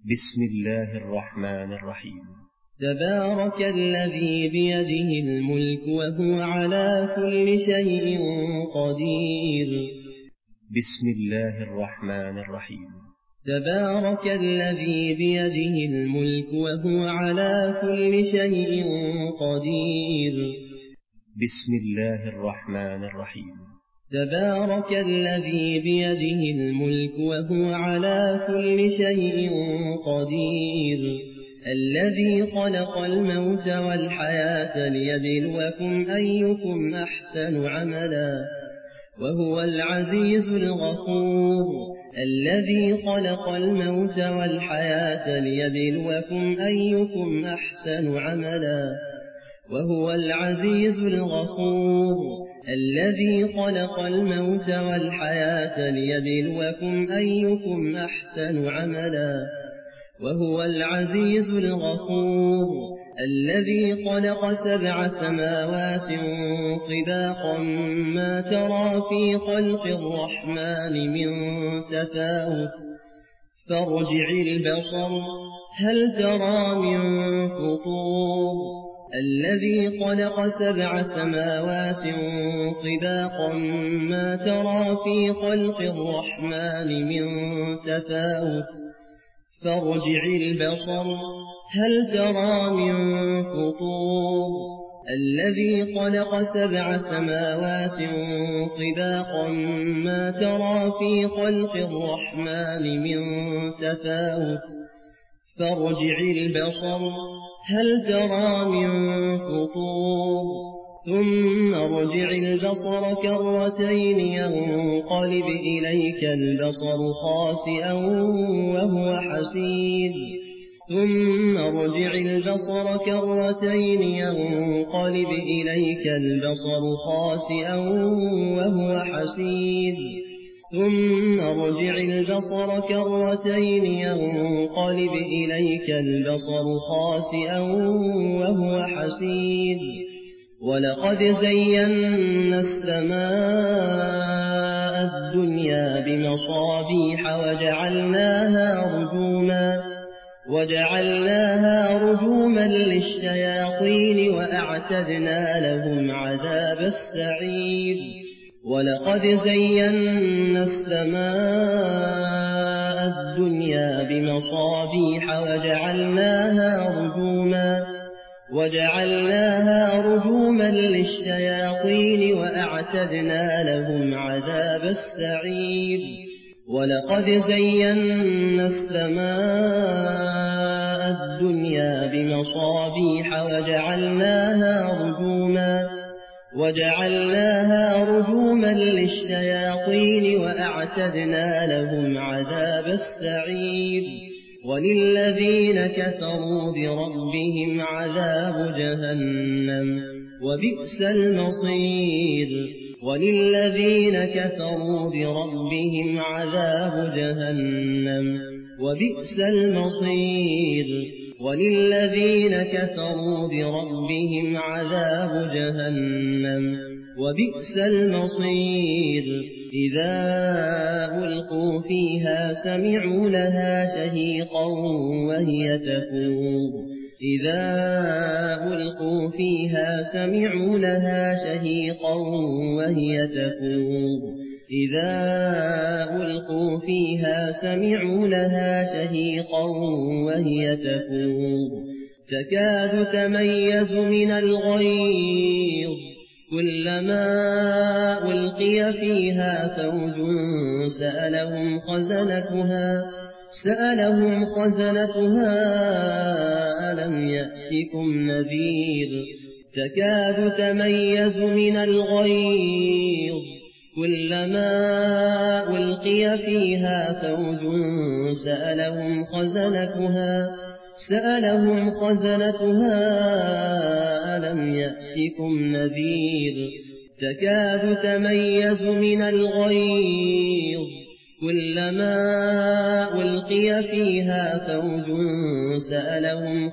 بسم الله الرحمن الرحيم. تبارك الذي بيده الملك وهو على كل شيء قدير. بسم الله الرحمن الرحيم. تبارك الذي بيده الملك وهو على كل شيء قدير. بسم الله الرحمن الرحيم. تبارك الذي بيده الملك وهو على كل شيء قدير. الذي خلق الموت والحياة ليبلوكم أيكم أحسن عملا وهو العزيز الغفور. الذي خلق الموت والحياة ليبلوكم أيكم أحسن عملا وهو العزيز الغفور. الذي خلق الموت والحياة ليبلوكم أيكم أحسن عملا وهو العزيز الغفور. الذي خلق 7 سماوات طباقا ما ترى في خلق الرحمن من تفاوت فارجع البصر هل ترى من فطور. الذي خلق 7 سماوات طباقا ما ترى في خلق الرحمن من تفاوت فارجع البصر هل ترى من فطور. الذي خلق 7 سماوات طباقا ما ترى في خلق الرحمن من تفاوت فارجع البصر هل ترى من فطور. ثم ارجع البصر كرتين ينقلب إليك البصر خاسئا وهو حسير. ثم ارجع البصر كرتين ينقلب إليك البصر خاسئا وهو حسير. ثم ارجع البصر كرتين ينقلب إليك البصر خاسئا وهو حسير. ولقد زينا السماء الدنيا بمصابيح وجعلناها رجوما للشياطين وأعتدنا لهم عذاب السعير. ولقد زينا السماء الدنيا بمصابيح وجعلناها رجوما للشياطين وأعتدنا لهم عذاب السعير. ولقد زينا السماء الدنيا بمصابيح وجعلناها رجوما للشياطين وأعتدنا لهم عذاب السعير. وللذين كفروا بربهم عذاب جهنم وبئس المصير. وللذين كفروا بربهم عذاب جهنم وبئس المصير. وللذين كفروا بربهم عذاب جهنم وبئس المصير. إذا ألقوا فيها سمعوا لها شهيقا وهي تفور. إذا ألقوا فيها سمعوا لها شهيقا وهي تفور. إذا ألقوا فيها سمعوا لها شهيقا وهي تفور. تكاد تميز من الغيظ كلما ألقي فيها فوج سألهم خزنتها ألم يأتكم نذير. تكاد تميز من الغيظ كلما ألقي فيها فوج سألهم خزنتها ألم يأتكم نذير. تكاد تميز من الغيظ كلما ألقي فيها فوج سألهم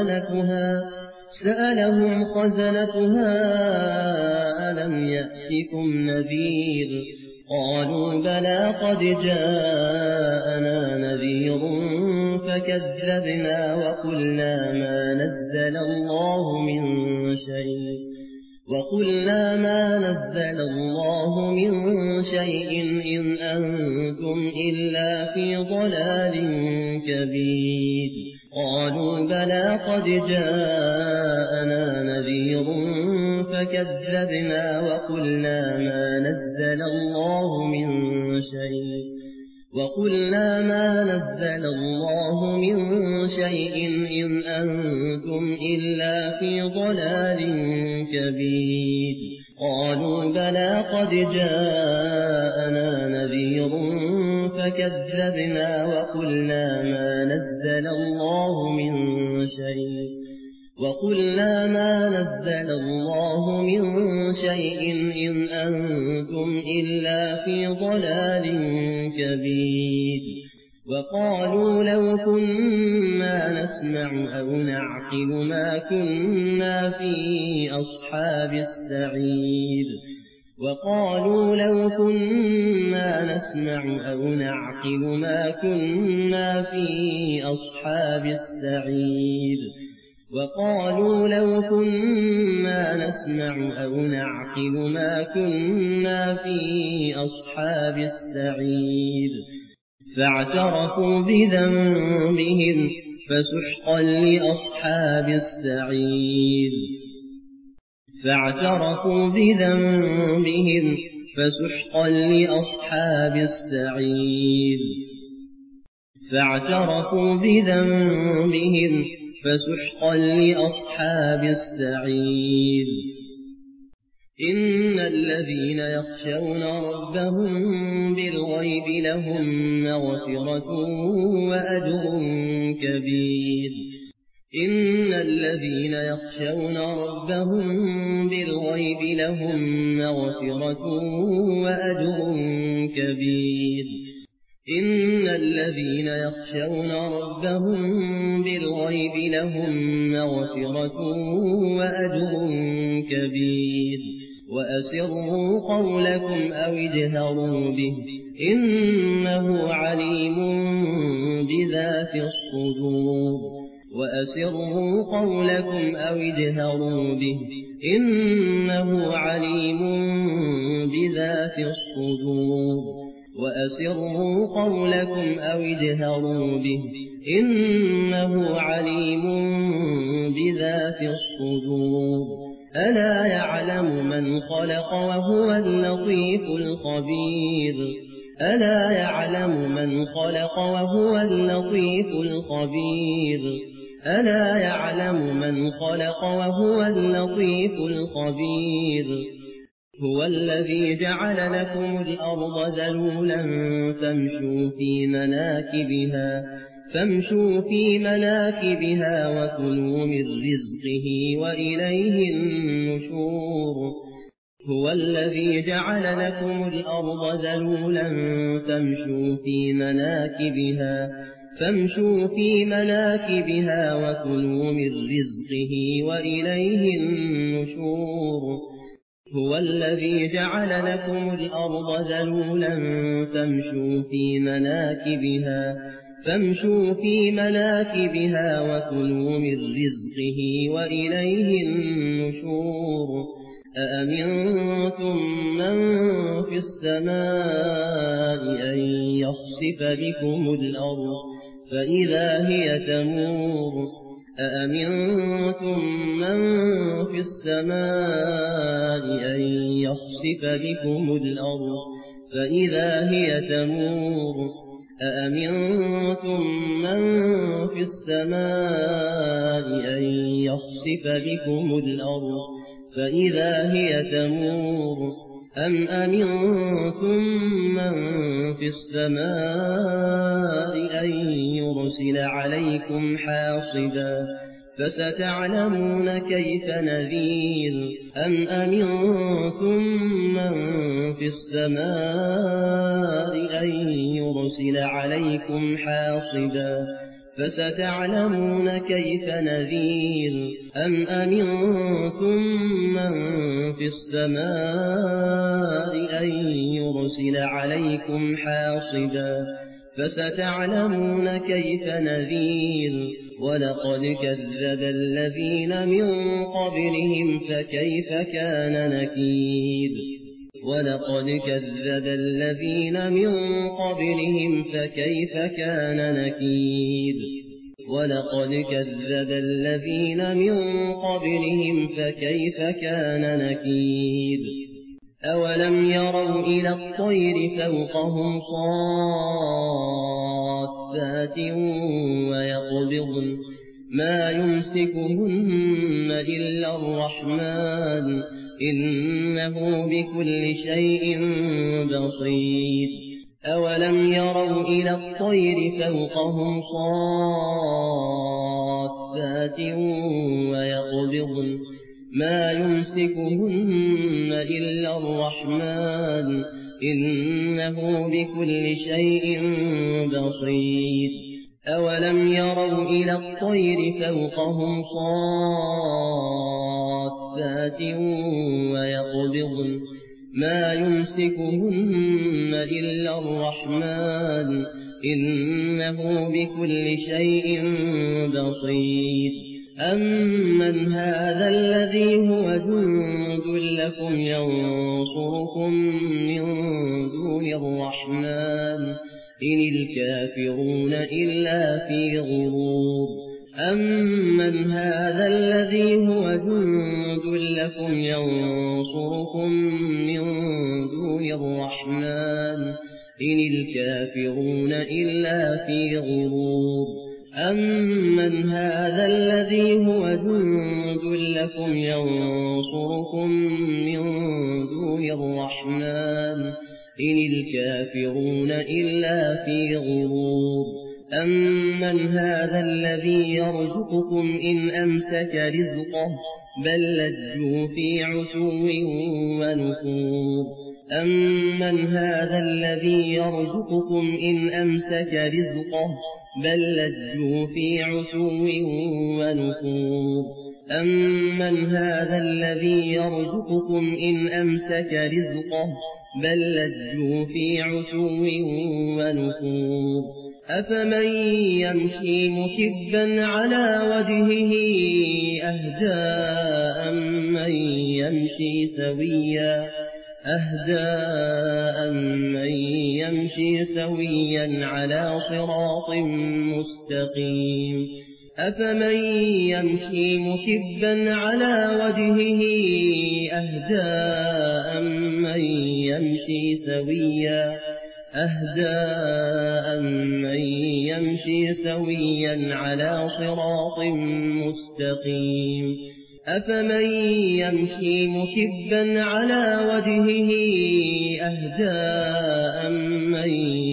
خزنتها ألم يأتكم نذير. قالوا بلى قد جاءنا نذير فكذبنا وقلنا ما نزل الله من شيء إن أنتم إلا في ضلال كبير قالوا بلى قد جاءنا نذير فكذبنا وقلنا ما نزل الله من شيء إن أنتم إلا في ضلال كبير قالوا بلى قد جاءنا نذير فكذبنا وقلنا ما نزل الله من شيء إن أنتم إلا في ضلال كبير وقالوا لو كنا نسمع أو نعقل ما كنا في أصحاب السعير فاعترفوا بذنبهم فسحقا لأصحاب السعير إن الذين يخشون ربهم بالغيب لهم مغفرة وأجر كبير وأسروا قولكم أو اجهروا به إنه عليم بذات الصدور ألا يعلم من خلق وهو اللطيف الخبير هو الذي جعل لكم الأرض ذلولا فامشوا في مناكبها وكلوا من رزقه وإليه النشور هو الذي جعل لكم الأرض ذلولا فامشوا في مناكبها وكلوا من رزقه وإليه النشور أأمنتم من في السماء أن يخسف بكم الأرض فإذا هي تمور أأمنتم من في السماء أن يخسف بكم الأرض فإذا هي تمور أم أمنتم من في السماء أن يرسل عليكم حاصبا فستعلمون كيف نذير أم أمنتم من في السماء أن يرسل عليكم حاصبا فستعلمون كيف نذير أم أمنتم من في السماء أن يرسل عليكم حاصبا فستعلمون كيف نذير ولقد كذب الذين من قبلهم فكيف كان نكير ولقد كذب الذين من قبلهم فكيف كان نكير ولقد كذب الذين من قبلهم فكيف كان نكير أولم يروا إلى الطير فوقهم صافات ويقبضن ما يمسكهن إلا الرحمن إنه بكل شيء بصير أولم يروا إلى الطير فوقهم صافات ويقبضن ما يمسكهن إلا الرحمن إنه بكل شيء بصير أولم يروا إلى الطير فوقهم صافات ويقبضن ما يمسكهن إلا الرحمن إنه بكل شيء بصير أمن هذا الذي هو جند لكم ينصركم من دون الرحمن إن الكافرون إلا في غرور أمن هذا الذي هو جند لكم ينصركم من دون الرحمن إن الكافرون إلا في غرور أمن هذا الذي هو جند لكم ينصركم من دون الرحمن إن الكافرون إلا في غرور أمن هذا الذي يرزقكم إن أمسك رزقه بل لجوا في عتو ونفور أمن هذا الذي يرزقكم إن أمسك رزقه بل لجوا في عتو ونفور أمن هذا الذي يرزقكم إن أمسك رزقه بل لجوا في عتو ونفور أفمن يمشي مكبا على وجهه أهدى أمن يمشي سويا على صراط مستقيم أفمن يمشي مكبا على وجهه أهدى أمن يمشي سويا على صراط مستقيم أفمن يمشي مكبا على وجهه أهدى أمن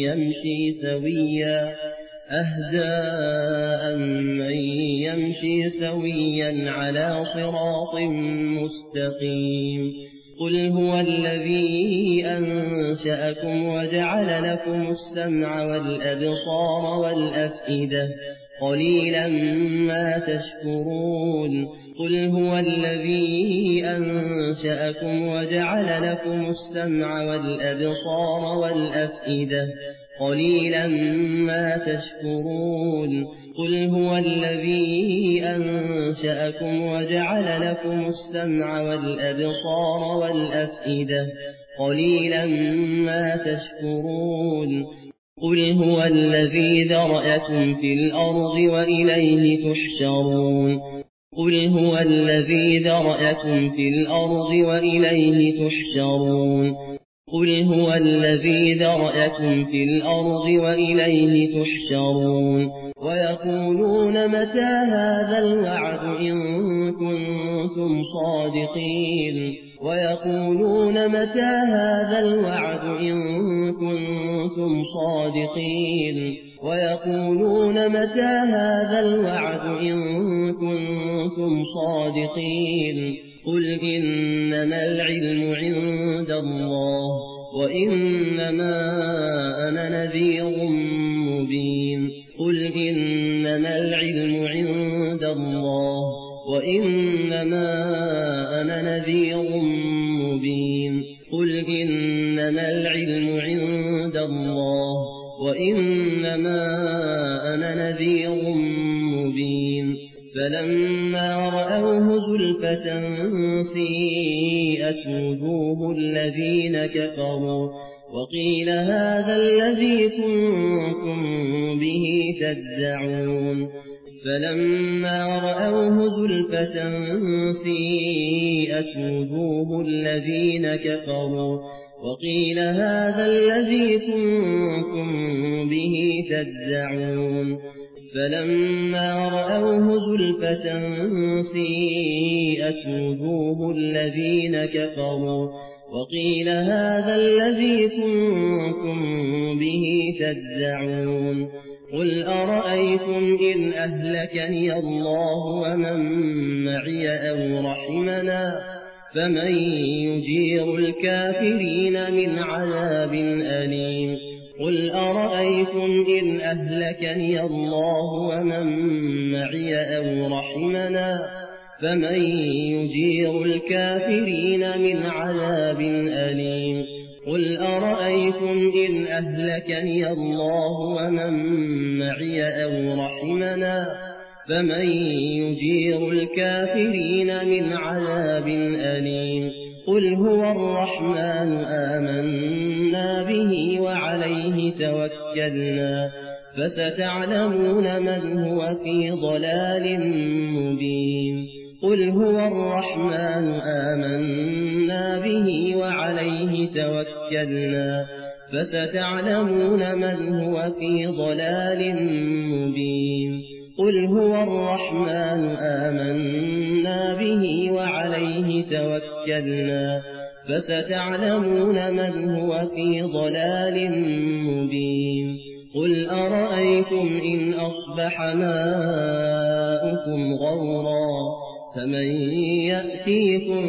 يمشي سويا على صراط مستقيم قل هو الذي أنشأكم وجعل لكم السمع والأبصار والأفئدة قليلا ما تشكرون قل هو الذي أنشأكم وجعل لكم السمع والأبصار والأفئدة قليلا ما تشكرون قل هو الذي أنشأكم وجعل لكم السمع والأبصار والأفئدة قليلا ما تشكرون قل هو الذي ذرأكم في الأرض وإليه تحشرون قل هو الذي ذرأكم في الأرض وإليه تحشرون قل هو الذي ذرأكم في الأرض وإليه تحشرون ويقولون متى هذا الوعد إن كنتم صادقين ويقولون متى هذا الوعد إن كنتم صادقين ويقولون متى هذا الوعد إن كنتم صادقين قل إنما العلم عند الله وإنما أنا نذير مبين قل إنما العلم عند الله وإنما أنا نذير مبين قل إنما العلم عند الله وإنما مبين فلما رأوه زلفة سيئت وجوه الذين كفروا وقيل هذا الذي كنتم به تدعون فلما رأوه زلفة سيئت وجوه الذين كفروا وقيل هذا الذي كنتم به تدعون فلما رأوه زلفة سيئت وجوه الذين كفروا وقيل هذا الذي كنتم به تدعون قل أرأيتم إن أهلكني الله ومن معي أو رحمنا فمن يجير الكافرين من عذاب أليم قل أرأيتم إن أهلكني الله ومن معي أو رحمنا فمن يجير الكافرين من عذاب أليم قل أرأيتم إن أهلكني الله ومن معي أو رحمنا فمن يجير الكافرين من عذاب أليم قل هو الرحمن آمنا به وعليه توكلنا فستعلمون من هو في ضلال مبين قل هو الرحمن آمنا به وعليه توكلنا فستعلمون من هو في ضلال مبين قل هو الرحمن آمنا به وعليه توكلنا فستعلمون من هو في ضلال مبين قل أرأيتم إن أصبح ماؤكم غورا فمن يأتيكم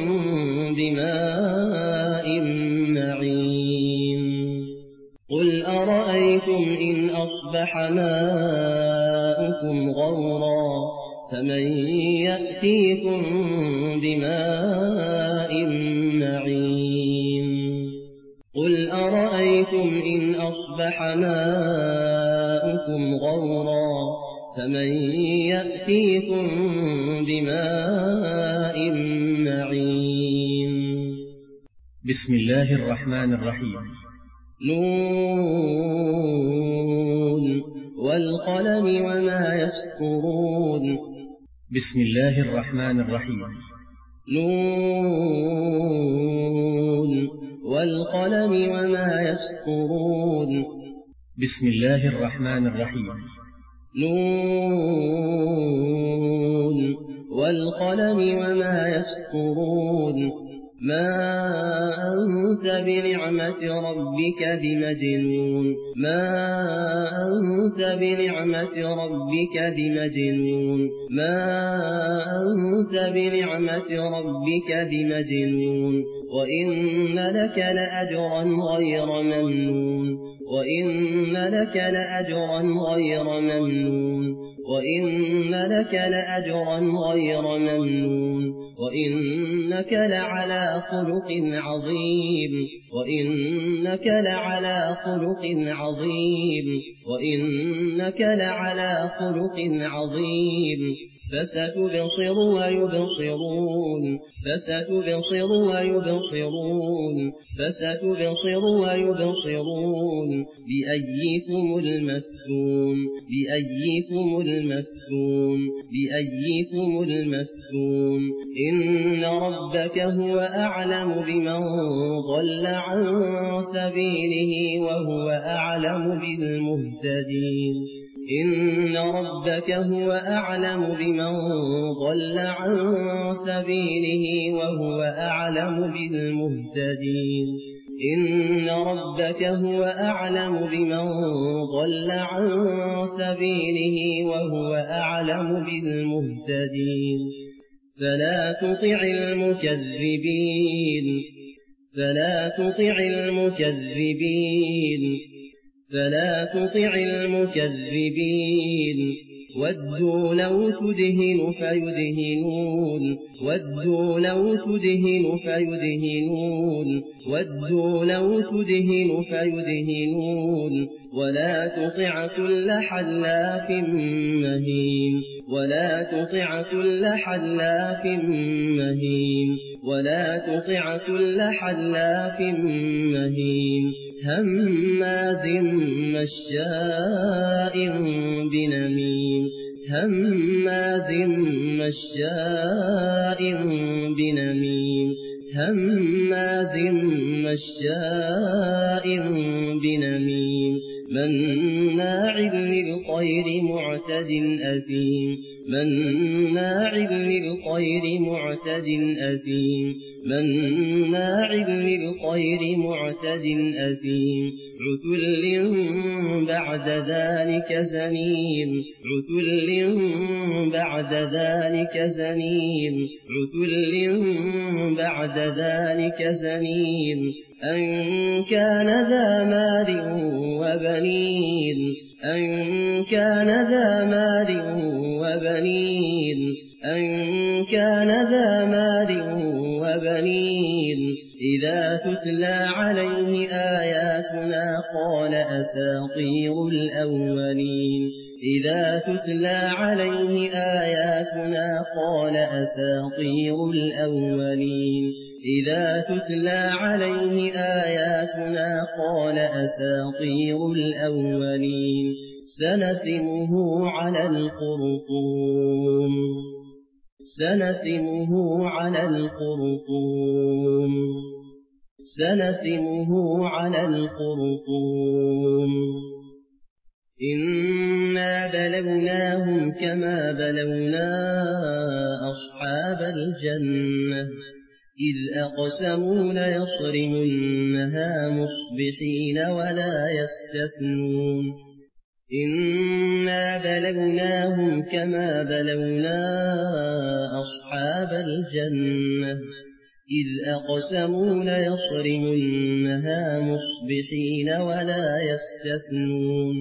بماء معين قل أرأيتم إن أصبح ماؤكم غورا فمن يأتيكم بماء معين قل أرأيتم إن أصبح ماؤكم غورا فمن يأتيكم بماء معين بسم الله الرحمن الرحيم نون والقلم وما يسطرون بسم الله الرحمن الرحيم نون والقلم وما يسطرون بسم الله الرحمن الرحيم نون والقلم وما يسطرون ما أنت بنعمة ربك بمجنون ما أنت بنعمة ربك بمجنون ما أنت بنعمة ربك بمجنون وإن لك لأجرا غير ممنون وإن لك لأجرا غير ممنون وإن لك لأجرا غير ممنون وإنك لعلى خلق عظيم وإنك لعلى خلق عظيم وإنك لعلى خلق عظيم فستبصر ويبصرون فستبصر ويبصرون فستبصر ويبصرون بأيكم المفتون بأيكم المفتون بأيكم المفتون إن ربك هو أعلم بمن ضل عن سبيله وهو أعلم بالمهتدين إن ربك هو أعلم بمن ضل عن سبيله وهو أعلم بالمهتدين إن ربك هو أعلم بمن ضل عن سبيله وهو أعلم بالمهتدين فلا تطع المكذبين فلا تطع المكذبين فلا تطع المكذبين ودوا لو تدهن فيدهنون ودوا لو تدهن فيدهنون ودوا لو تدهن فيدهنون ولا تطع كل حلاف مهين ولا تطع كل حلاف مهين ولا تطع كل حلاف مهين هماز مشاء بنميم هماز مشاء بنميم هماز مشاء بنميم مناع للخير معتد أثيم مناع للخير معتد أثيم مناع للخير معتد أثيم عتل بعد ذلك زنيم عتل بعد ذلك زنيم عتل بعد ذلك زنيم أن كان ذا مال وبنين أن كان ذا مال وبنين أن كان ذا مال وبنين إذا تتلى عليه آياتنا قال أساطير الأولين إذا تتلى عليه آياتنا قال أساطير الأولين إذا تتلى عليه آياتنا قال أساطير الأولين سنسمه على الخرطوم سنسمه على الخرطوم سنسمه على الخرطوم إنا بلوناهم كما بلونا أصحاب الجنة إذ أقسموا ليصرمنها مصبحين ولا يستثنون إنا بلوناهم كما بلونا أصحاب الجنة إذ أقسموا ليصرمنها مصبحين ولا يستثنون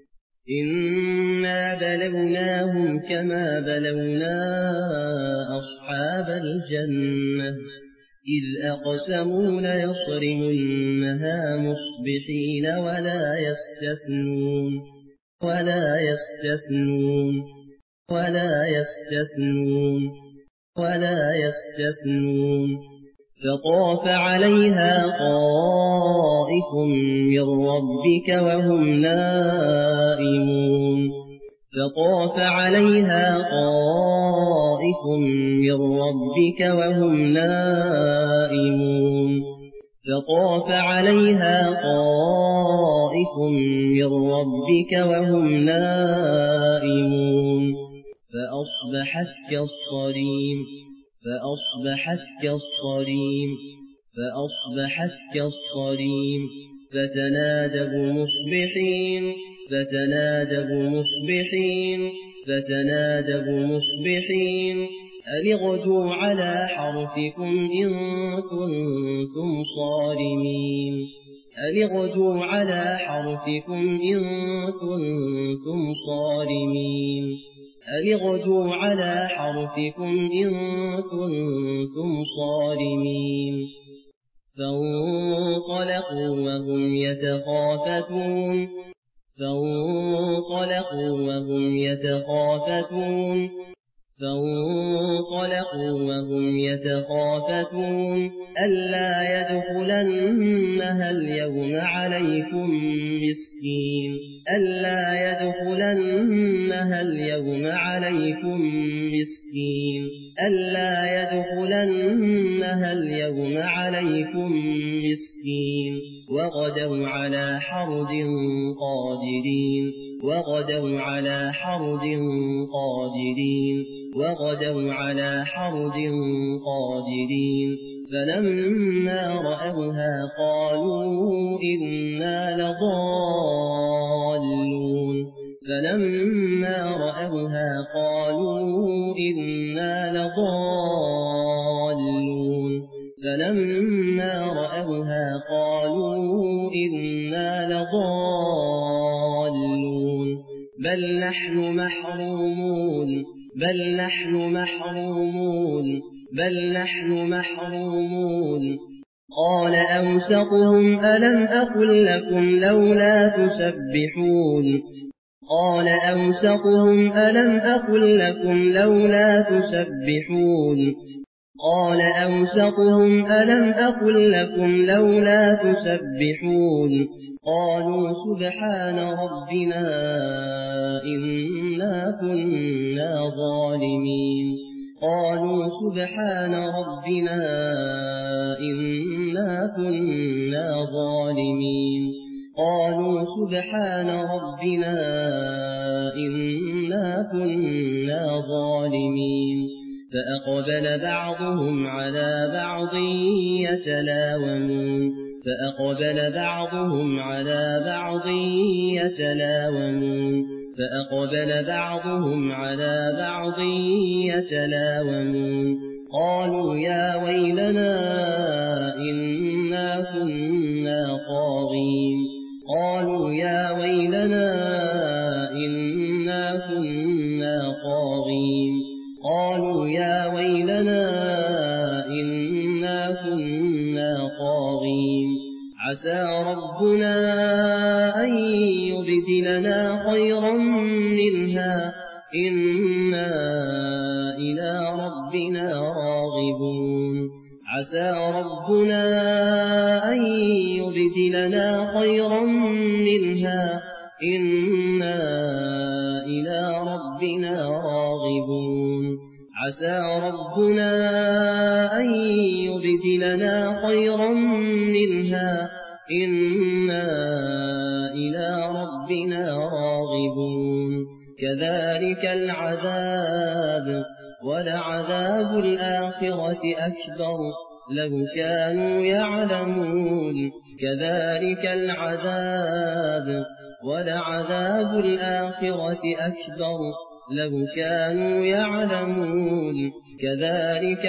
إنا بلوناهم كما بلونا أصحاب الجنة إذ أقسموا ليصرمنها مصبحين ولا يستثنون ولا يستثنون ولا يستثنون ولا يستثنون فطاف عليها طائف من ربك وهم نائمون فطاف عليها طائف من ربك وهم نائمون فطاف عليها طائف من ربك وهم نائمون فأصبحت كالصريم فأصبحت كالصريم فأصبحت كالصريم فتنادوا مصبحين فتنادوا مصبحين فتنادوا مصبحين أن اغدوا على حرثكم إن كنتم صارمين أن اغدوا على حرثكم إن كنتم صارمين أن اغدوا على حرثكم إن كنتم صارمين فانطلقوا وهم يتخافتون فانطلقوا وهم يتخافتون فانطلقوا وهم يتخافتون ألا يدخلنها اليوم عليكم مسكين ألا يدخلنها اليوم عليكم مسكين ألا يدخلنها اليوم عليكم مسكين وغدوا على حرد قادرين وغدوا على حرد قادرين وغدوا على حرد قادرين فلما رأوها قالوا إنا لضالون فلما رأوها قالوا إنا لضالون فلما رأوها قالوا إنا لضالون بل نحن محرومون بل نحن محرومون بل نحن محرومون قال أوسطهم ألم أقل لكم لولا تسبحون قال أوسطهم ألم أقل لكم لولا تسبحون قال أوسطهم ألم أقل لكم لولا تسبحون قالوا سبحان ربنا إنا كنا ظالمين قالوا سبحان ربنا إنا كنا ظالمين قالوا سبحان ربنا إنا كنا ظالمين فأقبل بعضهم على بعض يتلاومون فأقبل بعضهم على بعض يتلاومون فأقبل بعضهم على بعض يتلاومون قالوا يا ويلنا إنا كنا طاغين قالوا يا ويلنا إنا كنا طاغين قالوا يا ويلنا إنا كنا طاغين عسى ربنا أن يبدلنا خيرا منها إنا إلى ربنا راغبون عسى ربنا أن يبدلنا خيرا منها إنا إلى ربنا راغبون عسى ربنا أن يبدلنا خيرا منها إنا إلى ربنا راغبون كذلك العذاب ولعذاب الآخرة أكبر لو كانوا يعلمون كذلك العذاب ولعذاب الآخرة أكبر لو كانوا يعلمون كذلك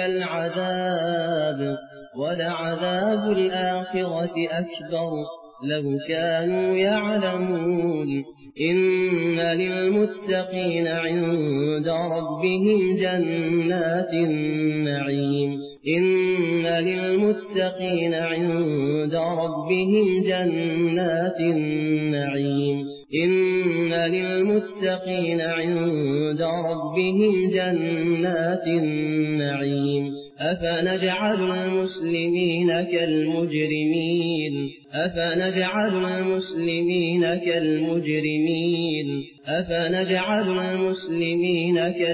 العذاب ولعذاب الآخرة أكبر لو كانوا يعلمون إن للمتقين عند ربهم جنات النعيم إن للمتقين عند ربهم جنات النعيم إن للمتقين عند ربهم جنات النعيم أفنجعل المسلمين كالمجرمين أفنجعل المسلمين كالمجرمين أفنجعل المسلمين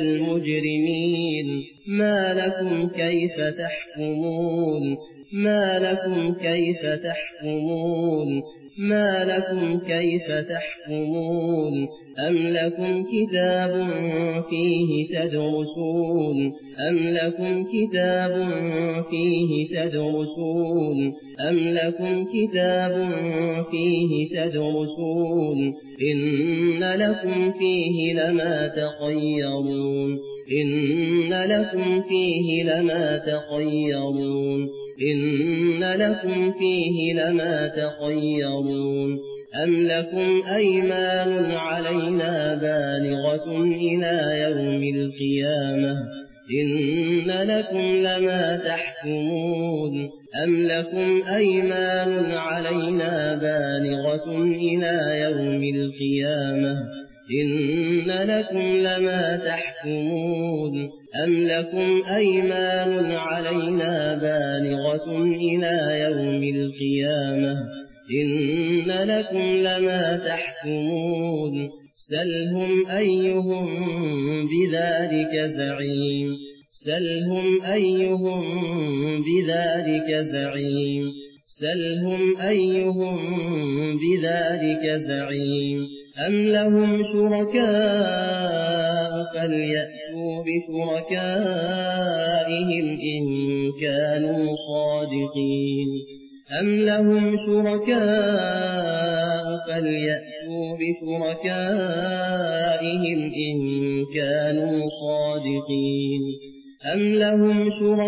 كالمجرمين ما لكم كيف تحكمون ما لكم كيف تحكمون ما لكم كيف تحكمون أم لكم كتاب فيه تدرسون أم لكم كتاب فيه تدرسون أم لكم كتاب فيه تدرسون إن لكم فيه لما تخيرون إن لكم فيه لما تخيرون إن لكم فيه لما تخيرون أم لكم أيمان علينا بالغة إلى يوم القيامة إن لكم لما تحكمون أم لكم أيمان علينا بالغة إلى يوم القيامة إن لكم لما تحكمون أم لكم أيمان علينا بالغة إلى يوم القيامة إن لكم لما تحكمون سلهم أيهم بذلك زعيم سلهم أيهم بذلك زعيم سلهم أيهم بذلك زعيم أم لهم شركاء فليأتوا بشركائهم إن كانوا صادقين أم لهم شركاء فليأتوا بشركائهم إن كانوا صادقين أم لهم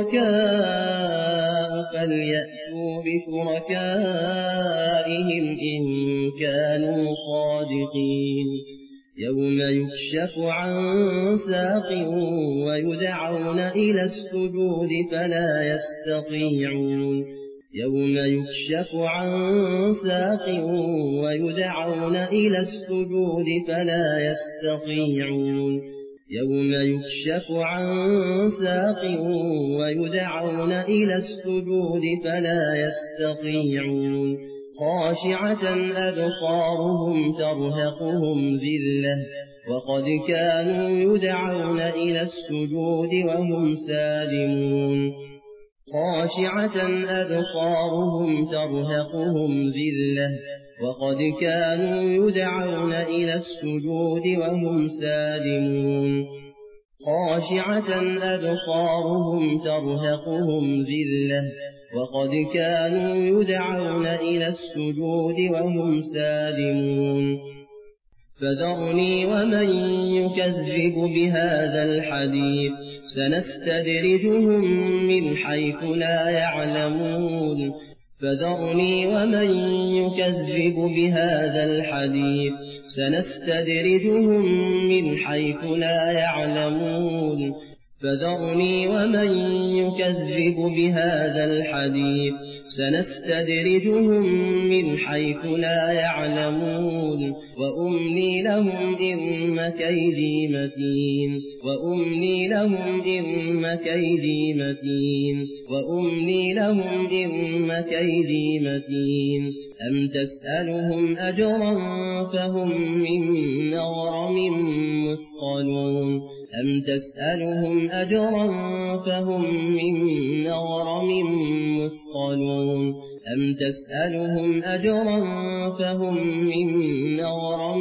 شركاء فليأتوا بشركائهم إن كانوا صادقين يوم يكشف عن ساق ويدعون إلى السجود فلا يستطيعون يوم يكشف عن ساق ويدعون إلى السجود فلا يستطيعون يوم يكشف عن ساق ويدعون إلى السجود فلا يستطيعون خاشعة أبصارهم ترهقهم ذلة وقد كانوا يدعون إلى السجود وهم سالمون خاشعة أبصارهم ترهقهم ذلة وقد كانوا يدعون إلى السجود وهم سالمون خاشعة أبصارهم ترهقهم ذلة وقد كانوا يدعون إلى السجود وهم سالمون فذرني ومن يكذب بهذا الحديث سنستدرجهم من حيث لا يعلمون فذرني ومن يكذب بهذا الحديث سنستدرجهم من حيث لا يعلمون فذرني ومن يكذب بهذا الحديث سنستدرجهم من حيث لا يعلمون وأملي لهم إن كيدي متين وأملي لهم إن كيدي متين وأملي لهم إن كيدي متين أم تسألهم أجرا فهم من مغرم مثقلون أم تسألهم أجرا فهم من مغرم مثقلون أم تسألهم أجرا فهم من مغرم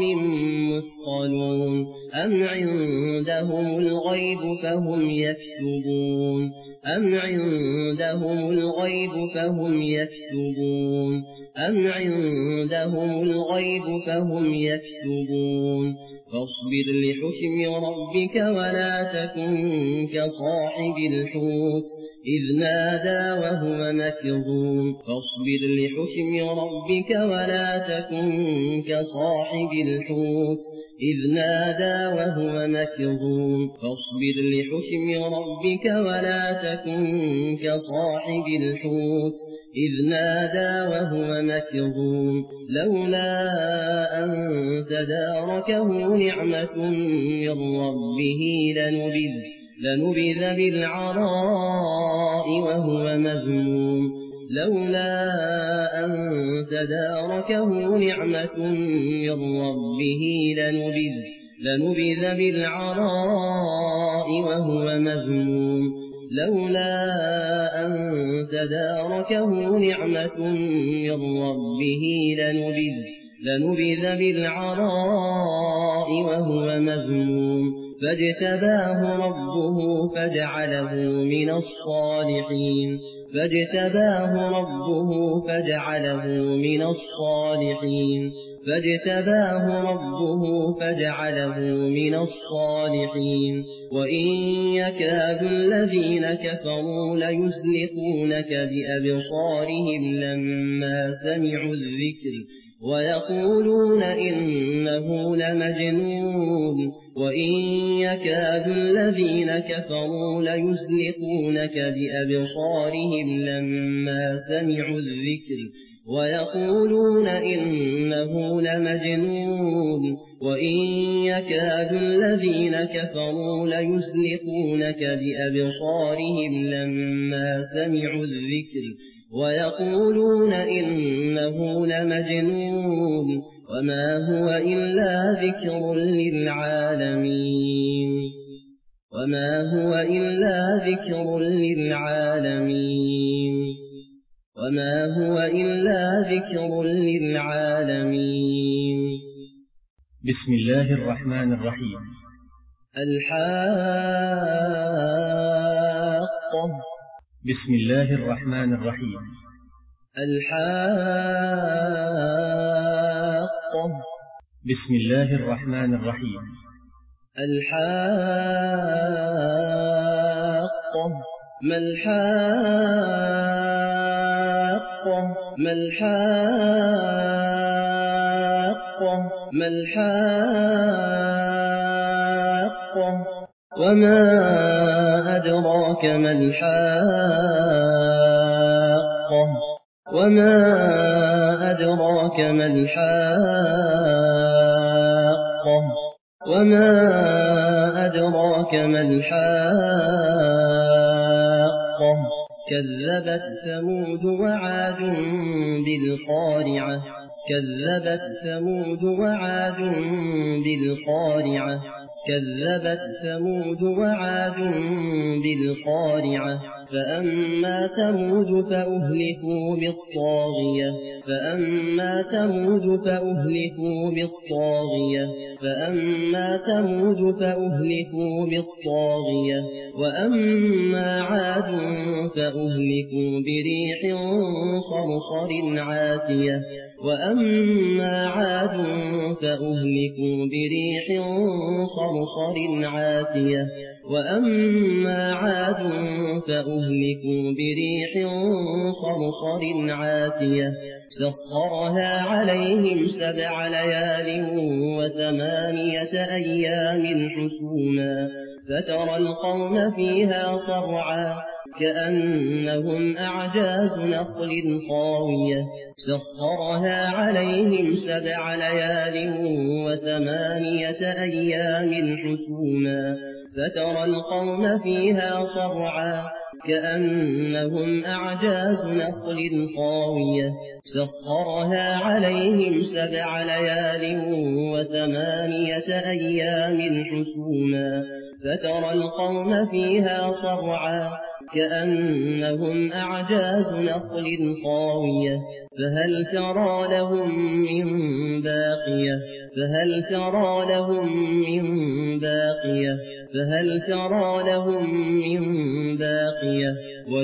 مثقلون أم عندهم الغيب فهم يكتبون أم عندهم الغيب فهم يكتبون أم عندهم الغيب فهم يكتبون فاصبر لحكم ربك ولا تكن كصاحب الحوت إذ نادى وهو مكظوم فاصبر لحكم ربك ولا تكن كصاحب الحوت إذ نادى وهو مكظوم فاصبر لحكم ربك ولا تكن كصاحب الحوت إذ نادى وهو مكظوم لولا أن تداركه نعمة من ربه لنبذ بالعراء وهو مذموم لولا أن تداركه نعمة من ربه لنبذ بالعراء وهو مذموم لولا أن تداركه نعمة من ربه لنبذ بالعراء وهو مذموم فاجتباه ربه فجعله من الصالحين فاجتباه ربه فجعله من الصالحين فاجتباه ربه فجعله من الصالحين وإن يكاد الذين كفروا ليزلقونك بأبصارهم لما سمعوا الذكر ويقولون إنه لمجنون وإن يكاد الذين كفروا ليزلقونك بأبصارهم لما سمعوا الذكر ويقولون إنه لمجنون وإن يكاد الذين كفروا ليزلقونك بأبصارهم لما سمعوا الذكر ويقولون إنه لمجنون وما هو إلا ذكر للعالمين وما هو إلا ذكر للعالمين وما هو إلا ذكر للعالمين بسم الله الرحمن الرحيم الحاقة بسم الله الرحمن الرحيم الحاقة بسم الله الرحمن الرحيم الحاقة ما الحاقة ما الحاقة ما الحاقة وما أدراك ما الحاقة وما أدراك ما الحاقة وما أدراك ما الحاقة كذبت ثمود وعاد بالقارعة كذبت ثمود وعاد بالقارعة كذبت ثمود وعاد بالقارعة فأما ثمود فأهلكوا بالطاغية فأما ثمود فأهلكوا بالطاغية فأما ثمود فأهلكوا بالطاغية وأما عاد فأهلكوا بريح صرصر عاتية وأما عاد فأهلكوا بريح صرصر عاتية وأما عاد فأهلكوا بريح صرصر عاتية سخرها عليهم 7 ليال و8 أيام حسوما فترى القوم فيها صرعا كأنهم أعجاز نخل خاوية سخرها عليهم 7 ليال و8 أيام حسوما فترى القوم فيها صرعا كأنهم أعجاز نخل خاوية سخرها عليهم 7 ليال و8 أيام حسوما فترى القوم فيها صرعا كأنهم أعجاز نخل خاوية فهل ترى لهم من باقية فهل ترى لهم من باقية فهل ترى لهم من باقية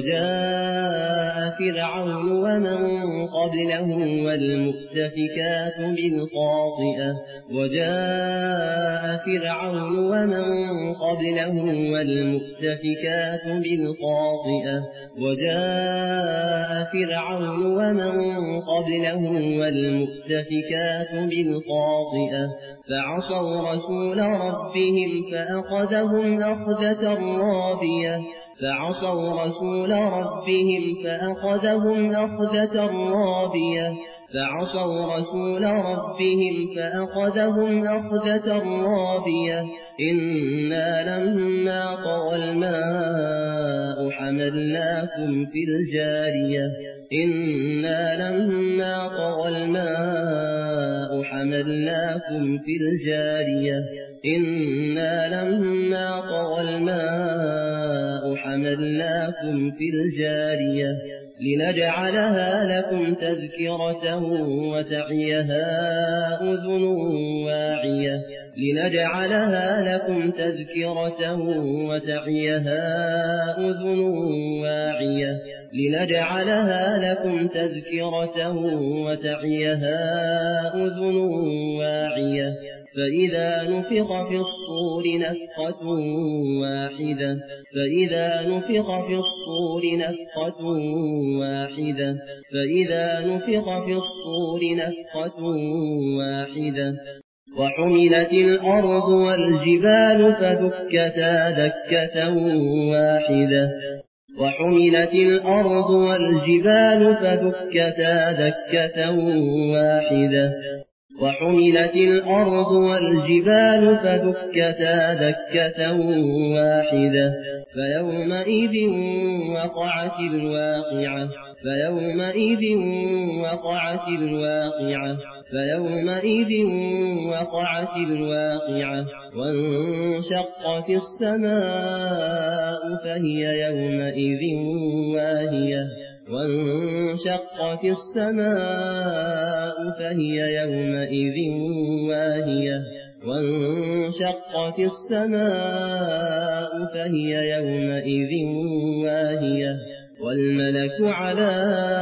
وجاء فرعون ومن قبله والمؤتفكات بالخاطئة وجاء فرعون ومن قبله والمؤتفكات بالخاطئة وجاء فرعون ومن قبله والمؤتفكات بالخاطئة فعصوا رسول ربهم فأخذهم أخذة رابية فعصوا رسول ربهم فأخذهم أخذة رابية فعصوا رسول ربهم فأخذهم أخذة رابية إنا لما طغى الماء حملناكم في الجارية إنا لما طغى الماء حملناكم في الجارية إنا لما طغى الماء حملناكم في الجارية لنجعلها لكم تذكرة وتعيها أذن واعية لنجعلها لكم تذكرة وتعيها أذن واعية لنجعلها لكم تذكرة وتعيها أذن واعية فإذا نفخ في الصور نفخة واحدة فإذا نفخ في الصور نفخة واحدة فإذا نفخ في الصور نفخة واحدة وحملت الأرض والجبال فدكتا دكة واحدة وحملت الأرض والجبال فدكتا دكة واحدة وحملت الأرض والجبال فدكتا دكة واحدة فيومئذ وقعت الواقعة فيومئذ وقعت الواقعة فيومئذ وقعت الواقعة وانشقت السماء فهي يومئذ واهية وانشقت السماء فهي يومئذ واهية وانشقت السماء فهي يومئذ واهية والملك على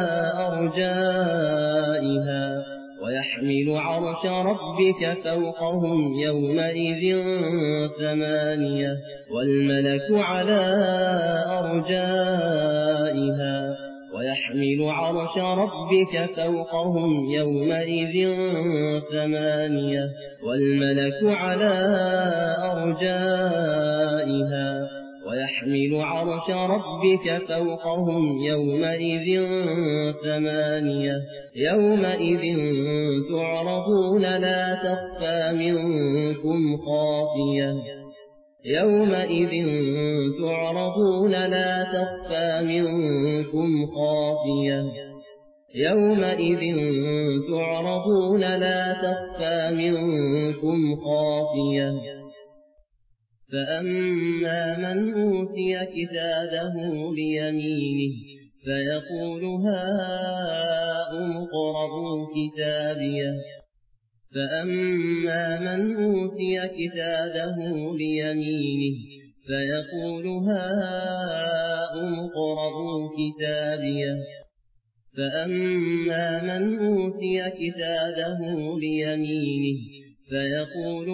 أرجائها ويحمل عرش ربك فوقهم يومئذ 8 والملك على أرجائها ويحمل عرش ربك فوقهم يومئذ ثمانية والملك على أرجائها ويحمل عرش ربك فوقهم يومئذ ثمانية يومئذ تعرضون لا تخفى منكم خافية يومئذ تعرضون لا تخفى منكم خافية يومئذ تعرضون لا تخفى منكم خافية فأما من أوتي كتابه بيمينه فيقول هاؤم اقرءوا كتابيه فأما من أوتي كتابه بيمينه فيقول هاؤم اقرءوا كتابيه فأما من أوتي كتابه بيمينه فيقول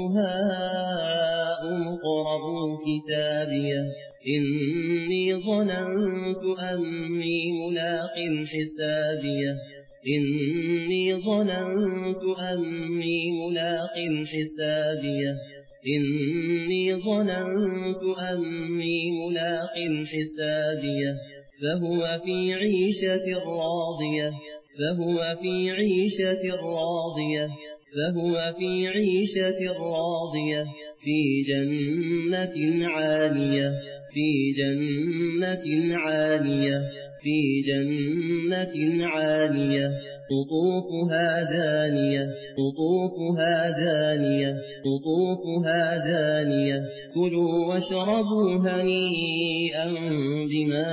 هاؤم اقرءوا كتابيه إني ظننت أني ملاق حسابيه إني ظننت أني ملاق حسابيه إني ظننت أني ملاق حسابيه فهو في عيشة راضية فهو في عيشة راضية فهو في عيشة راضية في جنة عالية في جنة عالية في جنة عالية قطوفها دانية قطوفها دانية قطوفها دانية كلوا واشربوا هنيئا بما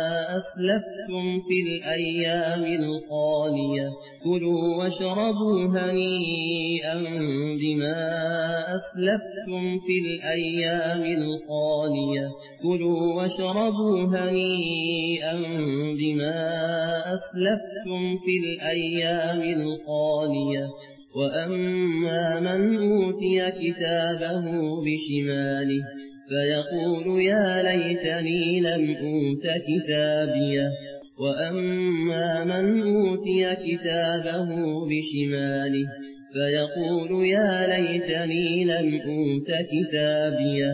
أسلفتم في الأيام الخالية كلوا واشربوا هنيئا بما أسلفتم في الأيام الخالية كلوا واشربوا هنيئا بما أسلفتم في الأيام الخالية وأما من أوتي كتابه بشماله فيقول يا ليتني لم أوت كتابيه وأما من أوتي كتابه بشماله فيقول يا ليتني لم أوت كتابيه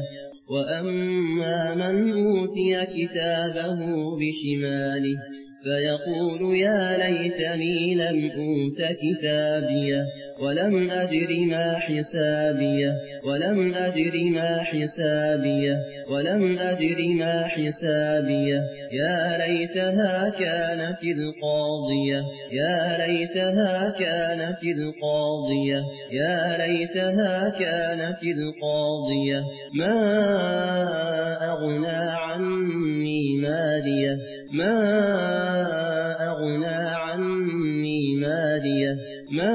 وأما من أوتي كتابه بشماله فيقول يا ليتني لم أوت كتابيه ولم أدر ما حسابيه ولم أدر ما حسابيه ولم أدر ما حسابيه يا ليتها كانت القاضية يا ليتها كانت القاضية يا ليتها كانت القاضية ما أغنى عني ماليه ما أغنى عني ماليه ما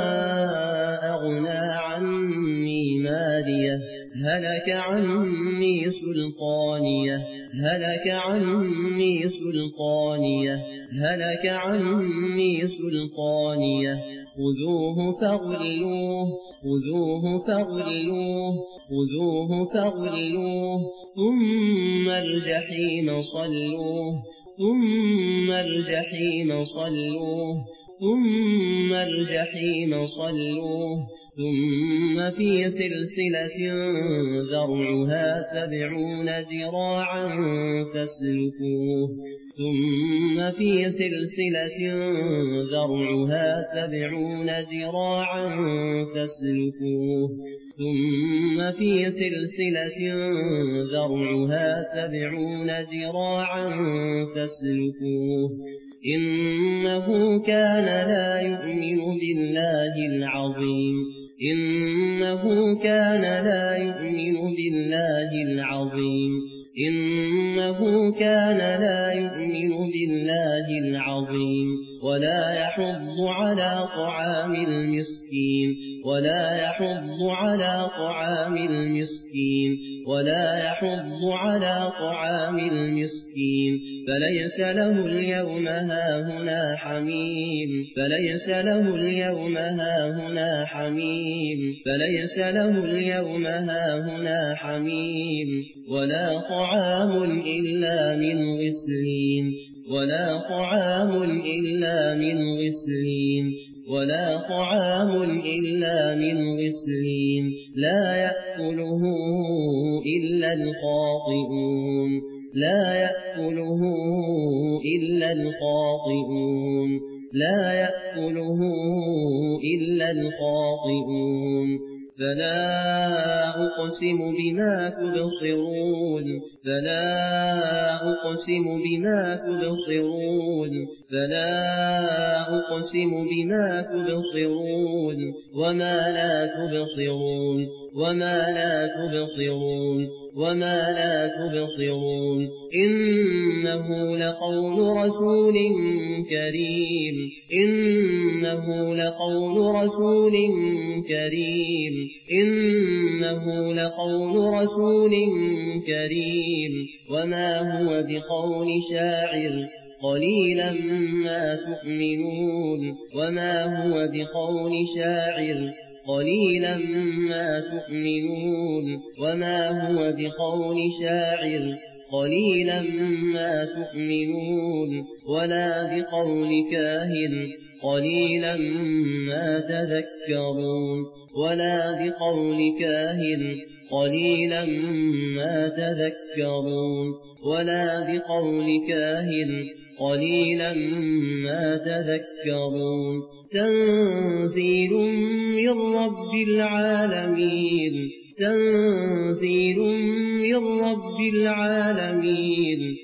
أغنى عني ماليه هلك عني سلطانيه هلك عني سلطانيه هلك عني سلطانيه خذوه فغلوه خذوه فغلوه خذوه فغلوه ثم الجحيم صلوه ثم الجحيم صلوه ثم الجحيم صلوه ثم في سلسلة ذرعها 70 ذراعا فاسلكوه ثم في سلسلة ذرعها 70 ذراعا فاسلكوه ثم في سلسلة ذرعها 70 ذراعا فاسلكوه إنه كان لا يؤمن بالله العظيم إنه كان لا يؤمن بالله العظيم إنه كان لا يؤمن بالله العظيم ولا يحض على طعام المسكين ولا يحض على طعام المسكين ولا يحض على طعام المسكين فليس له اليوم هاهنا حميم فليس له اليوم هاهنا حميم فليس له اليوم هاهنا حميم ولا طعام إلا من غسلين ولا طعام إلا من غسلين ولا طعام إلا من غسلين لا يأكله إلا الخاطئون لا يأكله إلا الخاطئون لا يأكله إلا الخاطئون فلا أقسم بما تبصرون فلا أقسم بما تبصرون فلا أقسم بما تبصرون وما لا تبصرون وما لا تبصرون وما لا تبصرون إنه لقول رسول كريم إنه لقول رسول كريم إنه لقول رسول كريم وما هو بقول شاعر قليلا ما تؤمنون وما هو بقول شاعر قليلا ما تؤمنون وما هو بقول شاعر قليلا ما تؤمنون ولا بقول كاهن قليلا ما تذكرون ولا بقول كاهن قليلا ما تذكرون ولا بقول كاهن قليلا ما تذكرون تنزيل من رب العالمين تنزيل من رب العالمين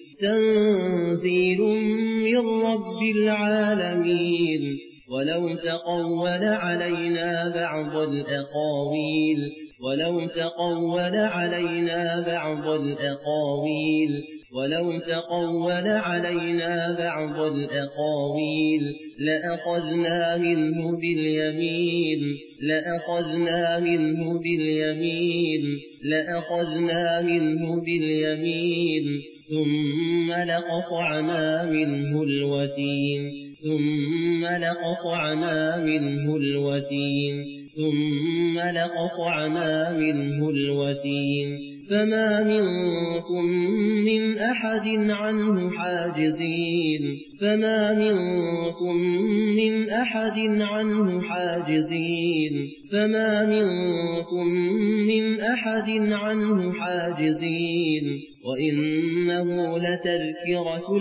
تنزيل من رب العالمين ولو تقول علينا بعض الأقاويل ولو تقول علينا بعض الأقاويل ولو تقول علينا بعض الأقاويل لأخذنا منه باليمين لأخذنا منه باليمين لأخذنا منه باليمين ثم لقطعنا منه الوتين ثم لقطعنا منه الوتين ثم لقطعنا منه الوتين فما منكم من أحد عنه حاجزين فما منكم من أحد عنه حاجزين فما منكم من أحد عنه حاجزين وإنه لتذكرة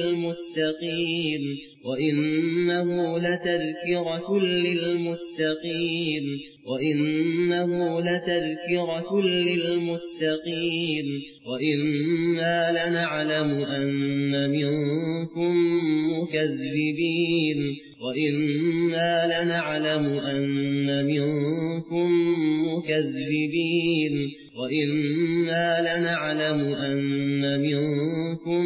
للمتقين وإنه لتذكرة للمتقين وإنه لتذكرة للمتقين وإنا لنعلم أن منكم مكذبين وإنا لنعلم أن منكم مكذبين وإنا لنعلم أن منكم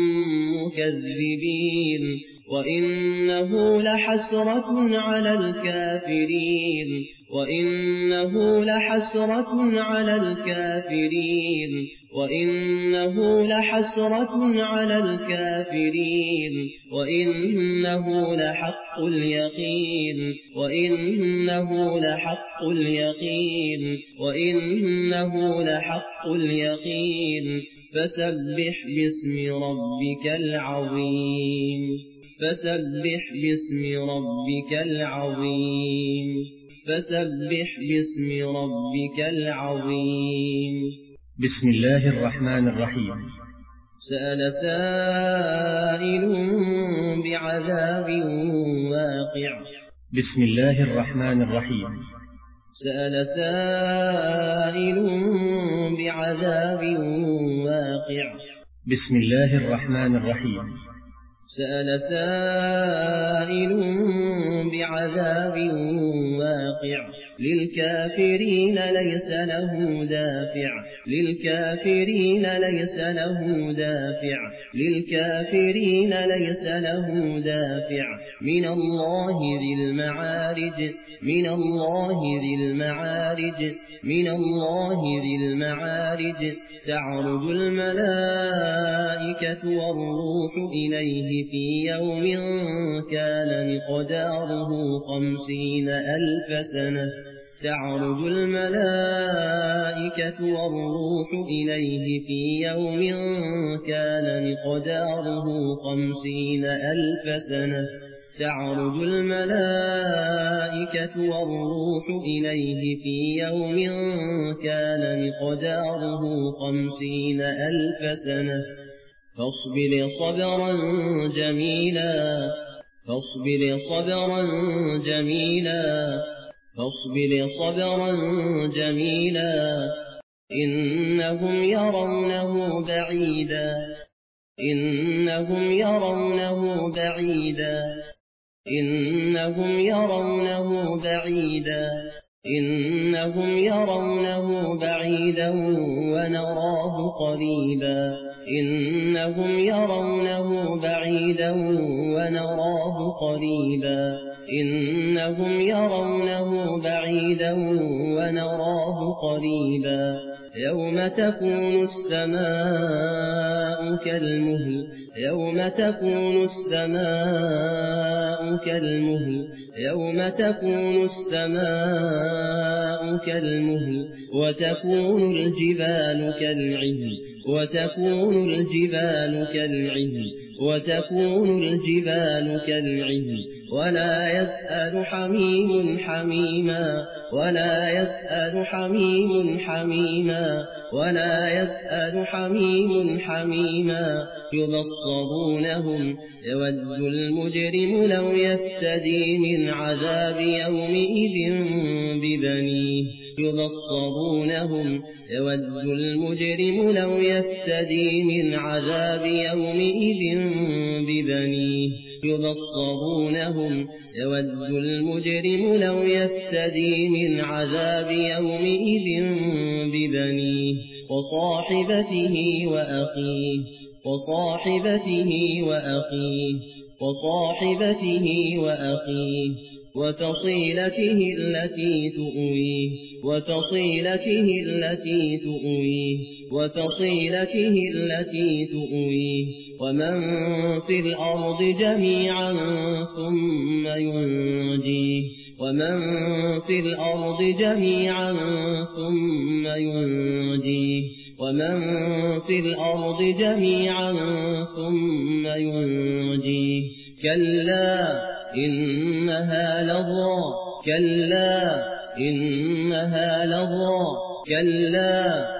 مكذبين وإنه لحسرة على الكافرين وإنه لحسرة على الكافرين وإنه لحسرة على الكافرين وإنه لحق اليقين وإنه لحق اليقين وإنه لحق اليقين فسبح باسم ربك العظيم فسبح باسم ربك العظيم فسبح باسم ربك العظيم بسم الله الرحمن الرحيم سأل سائل بعذاب واقع بسم الله الرحمن الرحيم سأل سائل بعذاب واقع بسم الله الرحمن الرحيم سأل سائل بعذاب واقع للكافرين ليس له دافع للكافرين ليس له دافع للكافرين ليس له دافع من الله ذي المعارج من الله ذي المعارج من الله ذي المعارج تعرج الملائكة والروح إليه في يوم كان مقداره 50,000 سنة تعرج الملائكة والروح إليه في يوم كان مقداره 50,000 سنة تعرج الملائكة والروح إليه في يوم كان مقداره 50,000 سنة فاصبر صبرا جميلا فاصبر صبرا جميلا فاصبر صبرا جميلا إنهم يرونه بعيدا إنهم يرونه بعيدا إنهم يرونه بعيدا إنهم يرونه بعيدا ونراه قريبا إنهم يرونه بعيدا ونراه قريبا إنهم يرونه بعيدا ونراه قريبا يوم تكون السماء كالمهل يوم تكون السماء كالمهل يوم تكون السماء كالمهل وتكون الجبال كالعهن وتكون الجبال كالعهن وتكون الجبال كالعهن ولا يسأل حميم حميما ولا يسأل حميم حميما ولا يسأل حميم حميما يبصرونهم يود المجرم لو يفتدي من عذاب يومئذ ببنيه يبصرونهم يود المجرم لو يفتدي من عذاب يومئذ ببنيه يبصرونهم يود المجرم لو يفتدي من عذاب يومئذ ببنيه وصاحبته وأخيه وصاحبته وأخيه وصاحبته وأخيه وفصيلته التي تؤويه وفصيلته التي تؤويه وفصيلته التي تؤويه ومن في الأرض جميعا ثم ينجيه ومن في الأرض جميعا ثم ينجيه ومن في الأرض جميعا ثم ينجيه كلا إنها لظى كلا إنها لظى كلا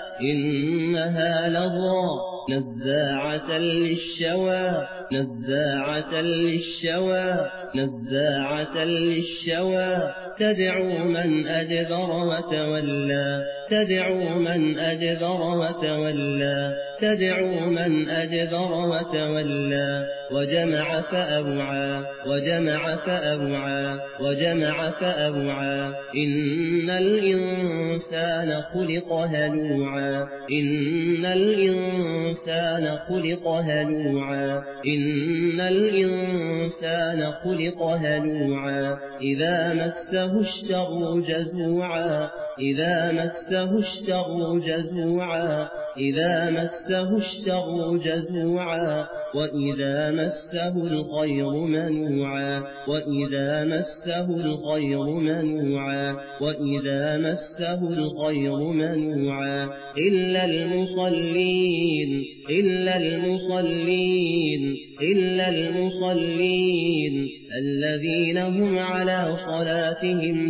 إنها لظى نزاعة للشوى نزاعة للشوى نزاعة للشوى تدعو من أدبر وتولى تدعو من أدبر وتولى تدعو من أدبر وتولى وجمع فأوعى وجمع فأوعى وجمع فأوعى إن الإنسان خلق هلوعا إن الإنسان خلق هلوعا إن الإنسان خلق هلوعا إذا مسه الشر جزوعا إذا مسه الشر جزوعا إذا مسه الشر جزوعا وإذا مسه الخير منوعا وإذا مسه الخير منوعا وإذا مسه الخير منوعا إلا المصلين إلا المصلين إلا المصلين الذين هم على صلاتهم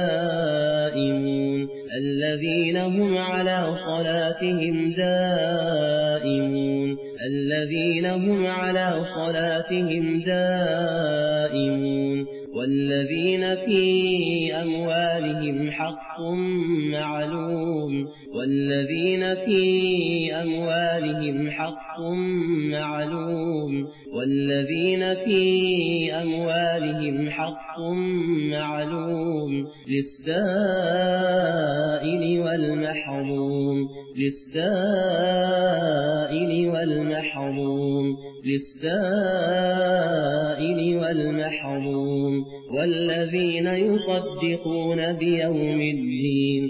دائمون الذين هم على صلاتهم دائمون الذين هم على صلاتهم دائمون والذين في أموالهم حق معلوم والذين في أموالهم حق معلوم والذين في أموالهم حق معلوم للسائل والمحروم للسائل والمحروم والذين يصدقون بيوم الدين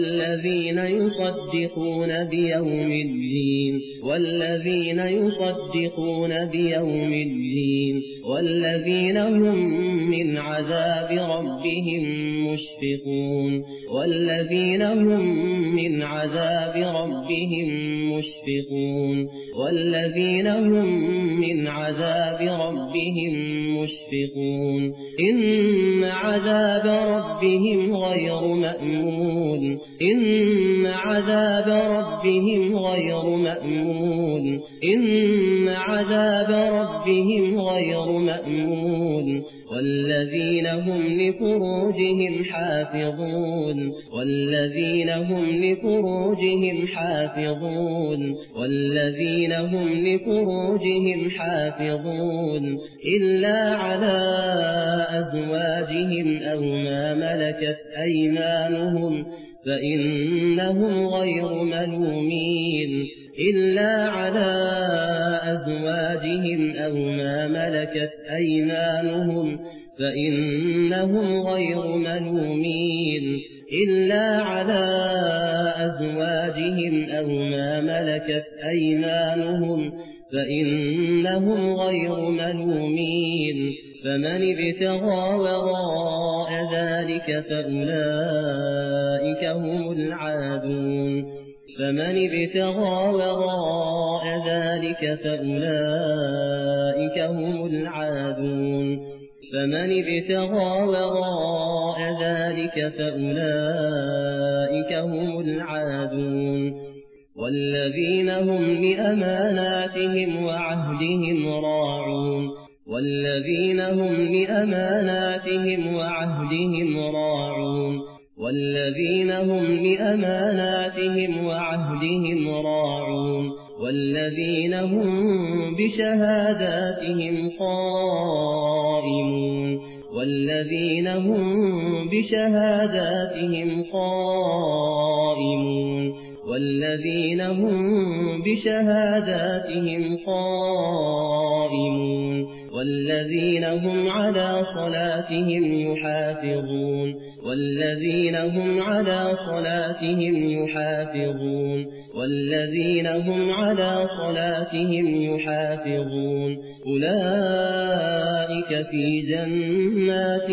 والذين هم من عذاب ربهم مشفقون والذين هم من عذاب ربهم مشفقون إن عذاب ربهم غير مأمون إن عذاب ربهم غير مأمون والذين هم لفروجهم حافظون إلا على أزواجهم أو ما ملكت أيمانهم فإنهم غير ملومين فمن ابتغى وراء ذلك فأولئك هم العادون والذين هم لأماناتهم وعهدهم راعون والذين هم بشهاداتهم قائمون والذين هم على صلاتهم يحافظون أولئك في جنات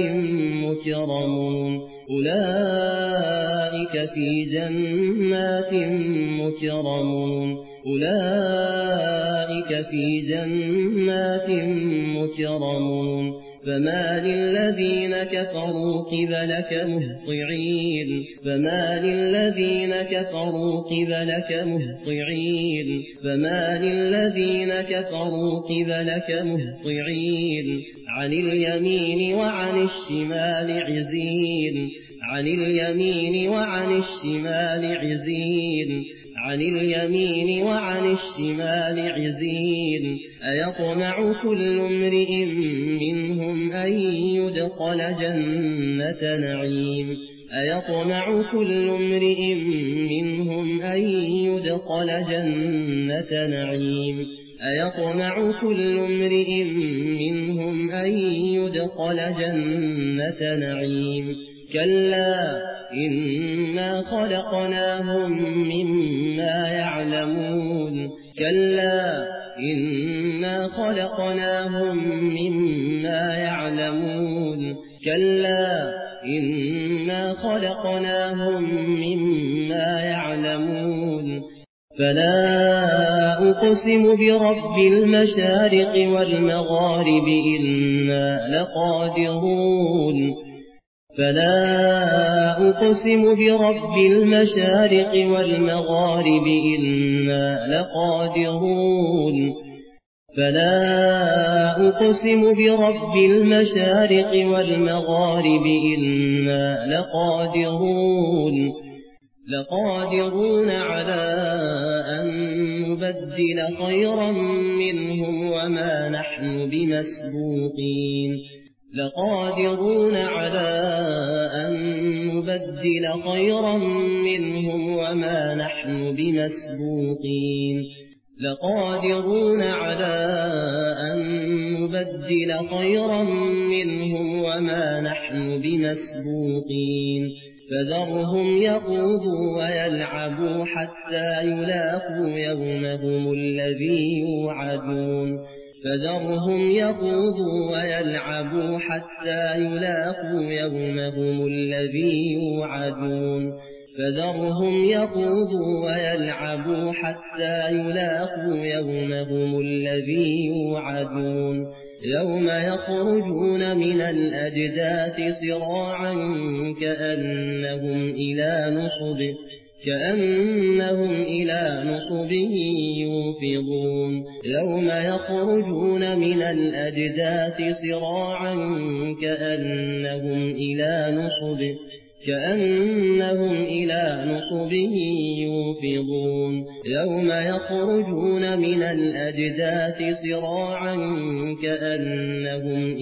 مكرمون فما للذين كفروا قبلك مهطعين عن اليمين وعن الشمال عزين أيطمع كل امرئ منهم أن يدخل جنة نعيم كلا إنا خلقناهم مما يعلمون فلا أقسم برب المشارق والمغارب إنا لقادرون على أن نبدل خيرا منهم وما نحن بمسبوقين لقادرون على أن نبدل خيرا منهم وما نحن بمسبوقين لقادرون على أن نبدل خيرا منهم وما نحن بمسبوقين فذرهم يخوضوا ويلعبوا حتى يلاقوا يومهم الذي يوعدون فذرهم يخوضوا ويلعبوا حتى يلاقوا يومهم الذي يوعدون فذرهم يخوضوا ويلعبوا حتى يلاقوا يومهم الذي يوعدون يوم يخرجون من الأجداث صراعا كأنهم إلى نصب يوفضون يوم يخرجون من الأجداث صراعا كأنهم إلى نصب يوفضون يوم يخرجون من الأجداث صراعا كأنهم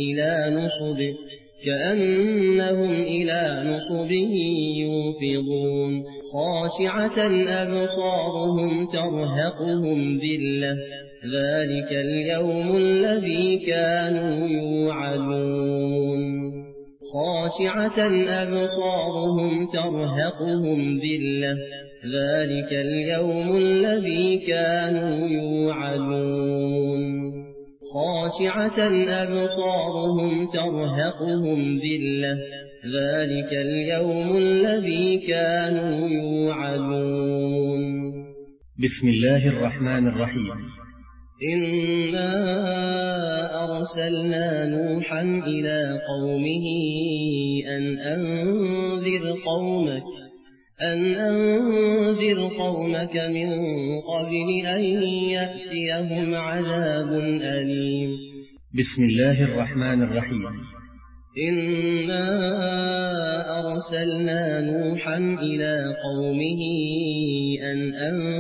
إلى نصب يوفضون خاشعة أبصارهم ترهقهم ذلة ذلك اليوم الذي كانوا يوعدون خاشعة أبصارهم ترهقهم ذلة ذلك اليوم الذي كانوا يوعدون خاشعة أبصارهم ترهقهم ذلة ذلك اليوم الذي كانوا يوعدون بسم الله الرحمن الرحيم إنا أرسلنا نوحا إلى قومه أن أنذر قومك من قبل أن يأتيهم عذاب أليم بسم الله الرحمن الرحيم إنا أرسلنا نوحا إلى قومه أن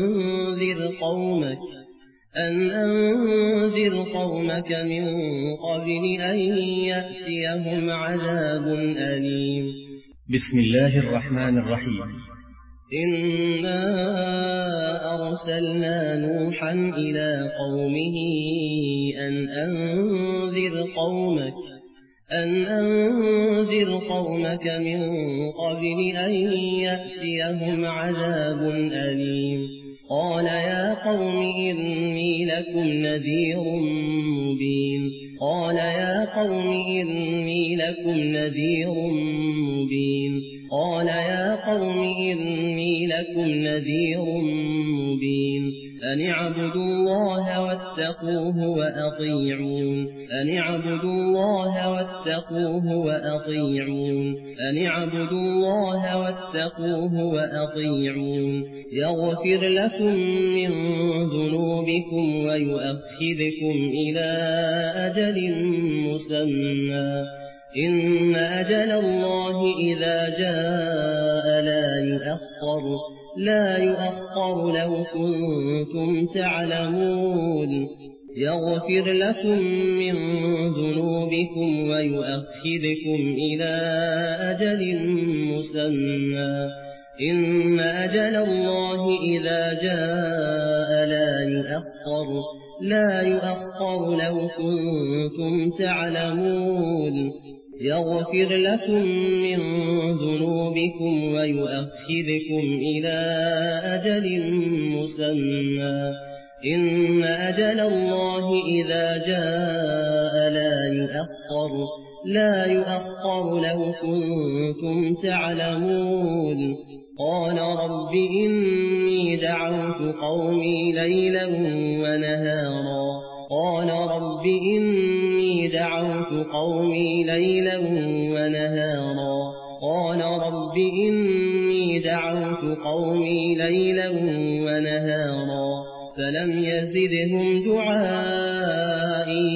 أنذر قومك من قبل أن يأتيهم عذاب أليم بسم الله الرحمن الرحيم إنا أرسلنا نوحا إلى قومه أن أنذر قومك من قبل أن يأتيهم عذاب أليم قال يا قوم إني لكم نذير مبين قال يا قوم إني لكم نذير مبين أن اعبدوا الله واتقوه وأطيعون أن اعبدوا الله واتقوه يغفر لكم من ذنوبكم ويؤخذكم إلى أجل مسمى إن أجل الله إذا جاء لا يؤخر لو كنتم تعلمون يغفر لكم من ذنوبكم ويؤخذكم إلى أجل مسمى إن أجل الله إذا جاء لا يؤخر لو كنتم تعلمون يغفر لكم من ذنوبكم ويؤخذكم إلى أجل مسمى إن أجل الله إذا جاء لا يؤخر لو كنتم تعلمون قال رب إني دعوت قومي ليلا ونهارا فلم يزدهم دعائي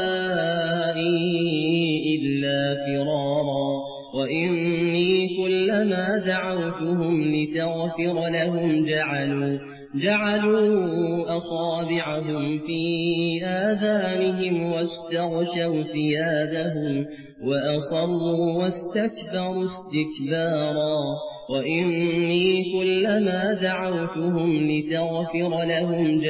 إلا فرارا وإني كلما كلما دعوتهم لتغفر لهم جعلوا أصابعهم في آذانهم واستغشوا ثيابهم وأصروا واستكبروا استكبارا وإني كلما دعوتهم لتغفر لهم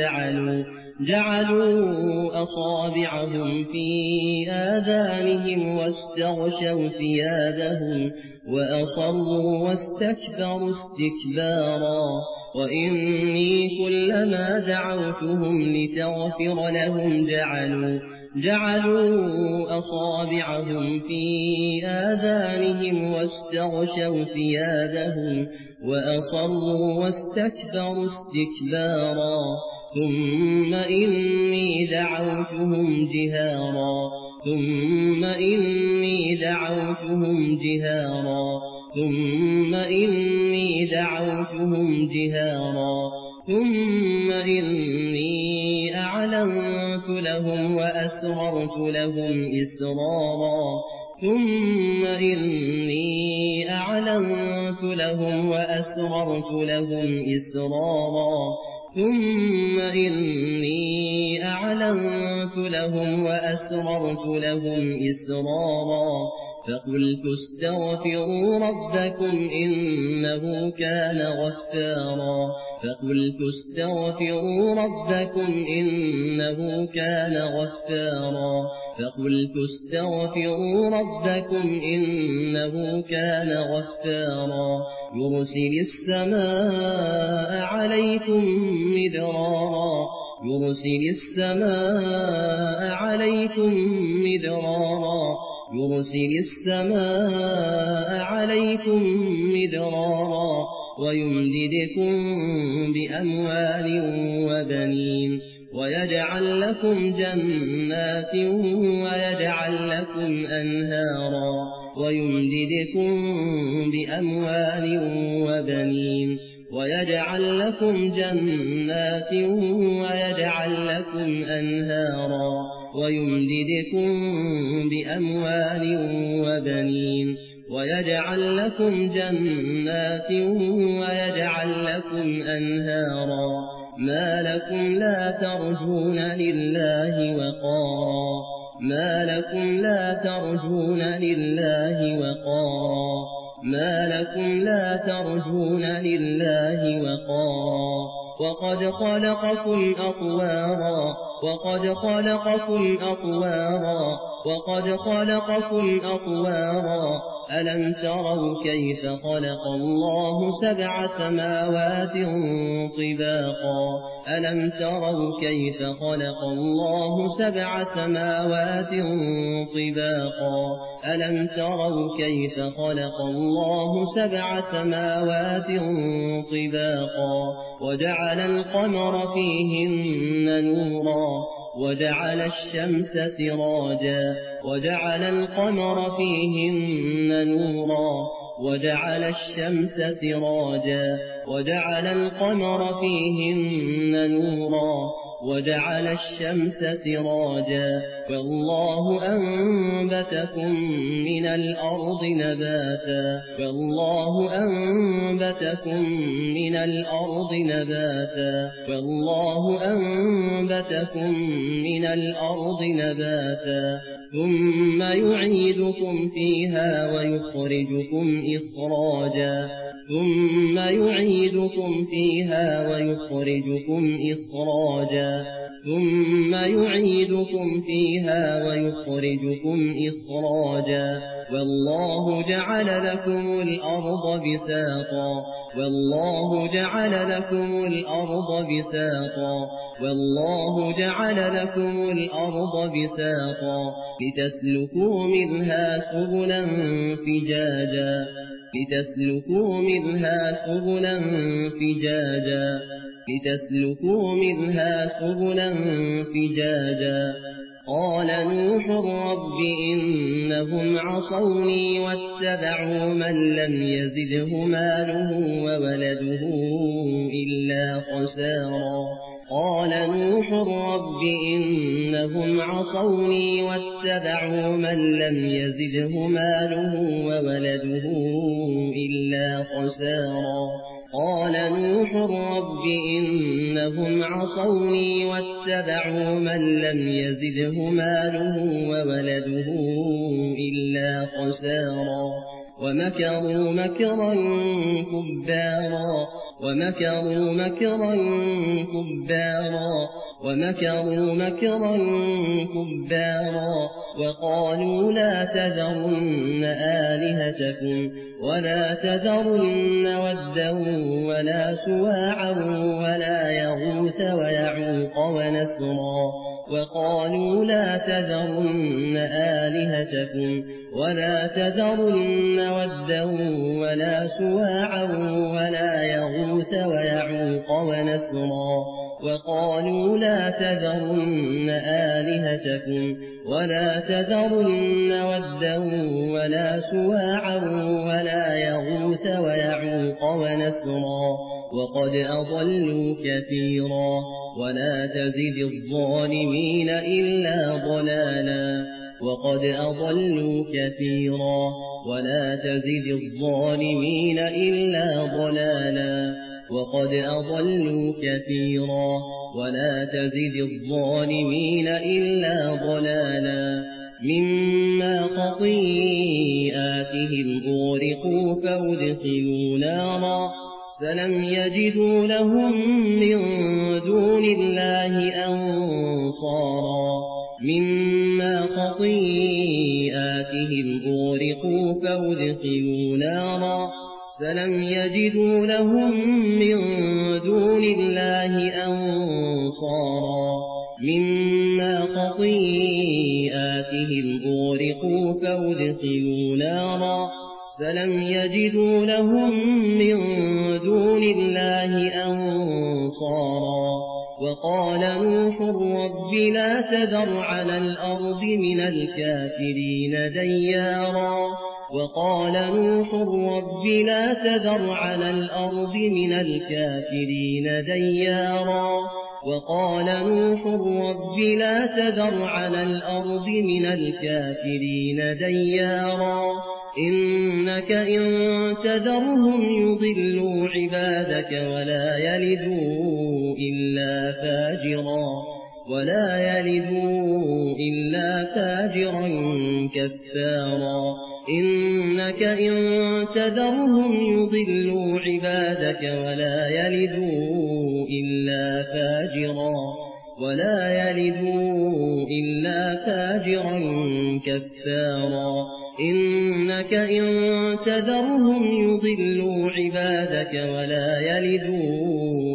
جعلوا أصابعهم في آذانهم واستغشوا ثيابهم وأصروا واستكبروا استكبارا وإني كلما دعوتهم لتغفر لهم جعلوا أصابعهم في آذانهم واستغشوا ثيابهم وأصروا واستكبروا استكبارا ثم إني دعوتهم جهارا ثم إني دعوتهم جهارا ثم إني أعلنت لهم وأسررت لهم إسرارا ثم إني أعلنت لهم وأسررت لهم إسرارا ثم إني أعلنت لهم وأسررت لهم إسرارا فقلت استغفروا ربكم إنه كان غفارا فقلت استغفروا ربكم إنه كان غفارا فقلت استغفروا ربكم إنه كان غفارا يرسل السماء عليكم مدرارا يرسل السماء عليكم مدرارا يرسل السماء عليكم مدرارا ويمددكم بأموال وبنين ويجعل لكم جنات ويجعل لكم أنهارا ويمددكم بأموال وبنين ويجعل لكم جنات ويجعل لكم أنهارا ويمددكم بأموال وبنين ويجعل لكم جنات ويجعل لكم أنهارا ما لكم لا ترجون لله وقارا ما لكم لا ترجون لله وقارا ما لكم لا ترجون لله وقارا وقد خلقكم أطوارا وقد خلقكم أطوارا وقد خلقكم أطوارا ألم تروا كيف خلق الله سبع سماوات طباقا ألم تروا كيف خلق الله سبع سماوات طباقا ألم تروا كيف خلق الله سبع سماوات طباقا وجعل القمر فيهن نورا وجعل الشمس سراجا وجعل القمر فيهن نورا وجعل الشمس سراجا وجعل القمر فيهن نورا وجعل الشمس سراجا والله أنبتكم من الأرض نباتا والله أنبتكم من الأرض نباتا والله أنبتكم من الأرض نباتا ثم يعيدكم فيها ويخرجكم إخراجا ثم يعيدكم فيها ويخرجكم إخراجا ثم يعيدكم فيها ويخرجكم إخراجا والله جعل لكم الأرض بساطا والله جعل لكم الأرض بساطا والله جعل لكم الأرض بساطا لتسلكوا منها سبلا فجاجا لتسلكوا منها سبلا فجاجا لتسلكوا منها سبلا فجاجا قال نوح رب إنهم عصوني واتبعوا من لم يزده ماله وولده إلا خسارا قال نوح رب إنهم عصوني واتبعوا من لم يزده ماله وولده إلا إلا خسارا قال نوح رب إنهم عصوني واتبعوا من لم يزده ماله وولده إلا خسارا ومكروا مكرا كبارا وقالوا لا تذرن آلهتكم ولا تذرن ودا ولا سواعا ولا يغوث ويعوق ونسرا وقالوا لا تذرن آلهتكم ولا تذرن ودا ولا سواعا ولا يغوث ويعوق ونسرا وقالوا لا تذرن آلهتكم ولا تذرن ودا ولا سواعا ولا يغوث ويعوق ونسرا وقد أضلوا كثيرا ولا تزد الظالمين إلا ضلالا وقد أضلوا كثيرا ولا تزد الظالمين إلا ضلالا وقد أضلوا كثيرا ولا تزد الظالمين إلا ضلالا مما خطيئاتهم أغرقوا فأدخلوا نارا فلم يجدوا لهم من دون الله أنصارا مما خطيئاتهم أغرقوا فأدخلوا نارا فلم يجدوا لهم من دون الله أنصارا مما خطيئاتهم أغرقوا فأدخلوا نارا فلم يجدوا لهم من دون الله أنصارا وقال نوح رب لا تذر على الأرض من الكافرين ديارا وقال نوح رب لا تذر على الأرض من الكافرين ديارا وقال نوح رب لا تذر على الأرض من الكافرين ديارا إنك إن تذرهم يضلوا عبادك ولا يلدوا إلا فاجرا كفارا إنك إن تذرهم يضلوا عبادك ولا يلدوا إلا فاجرا كفارا إنك إن تذرهم يضلوا عبادك ولا يلدوا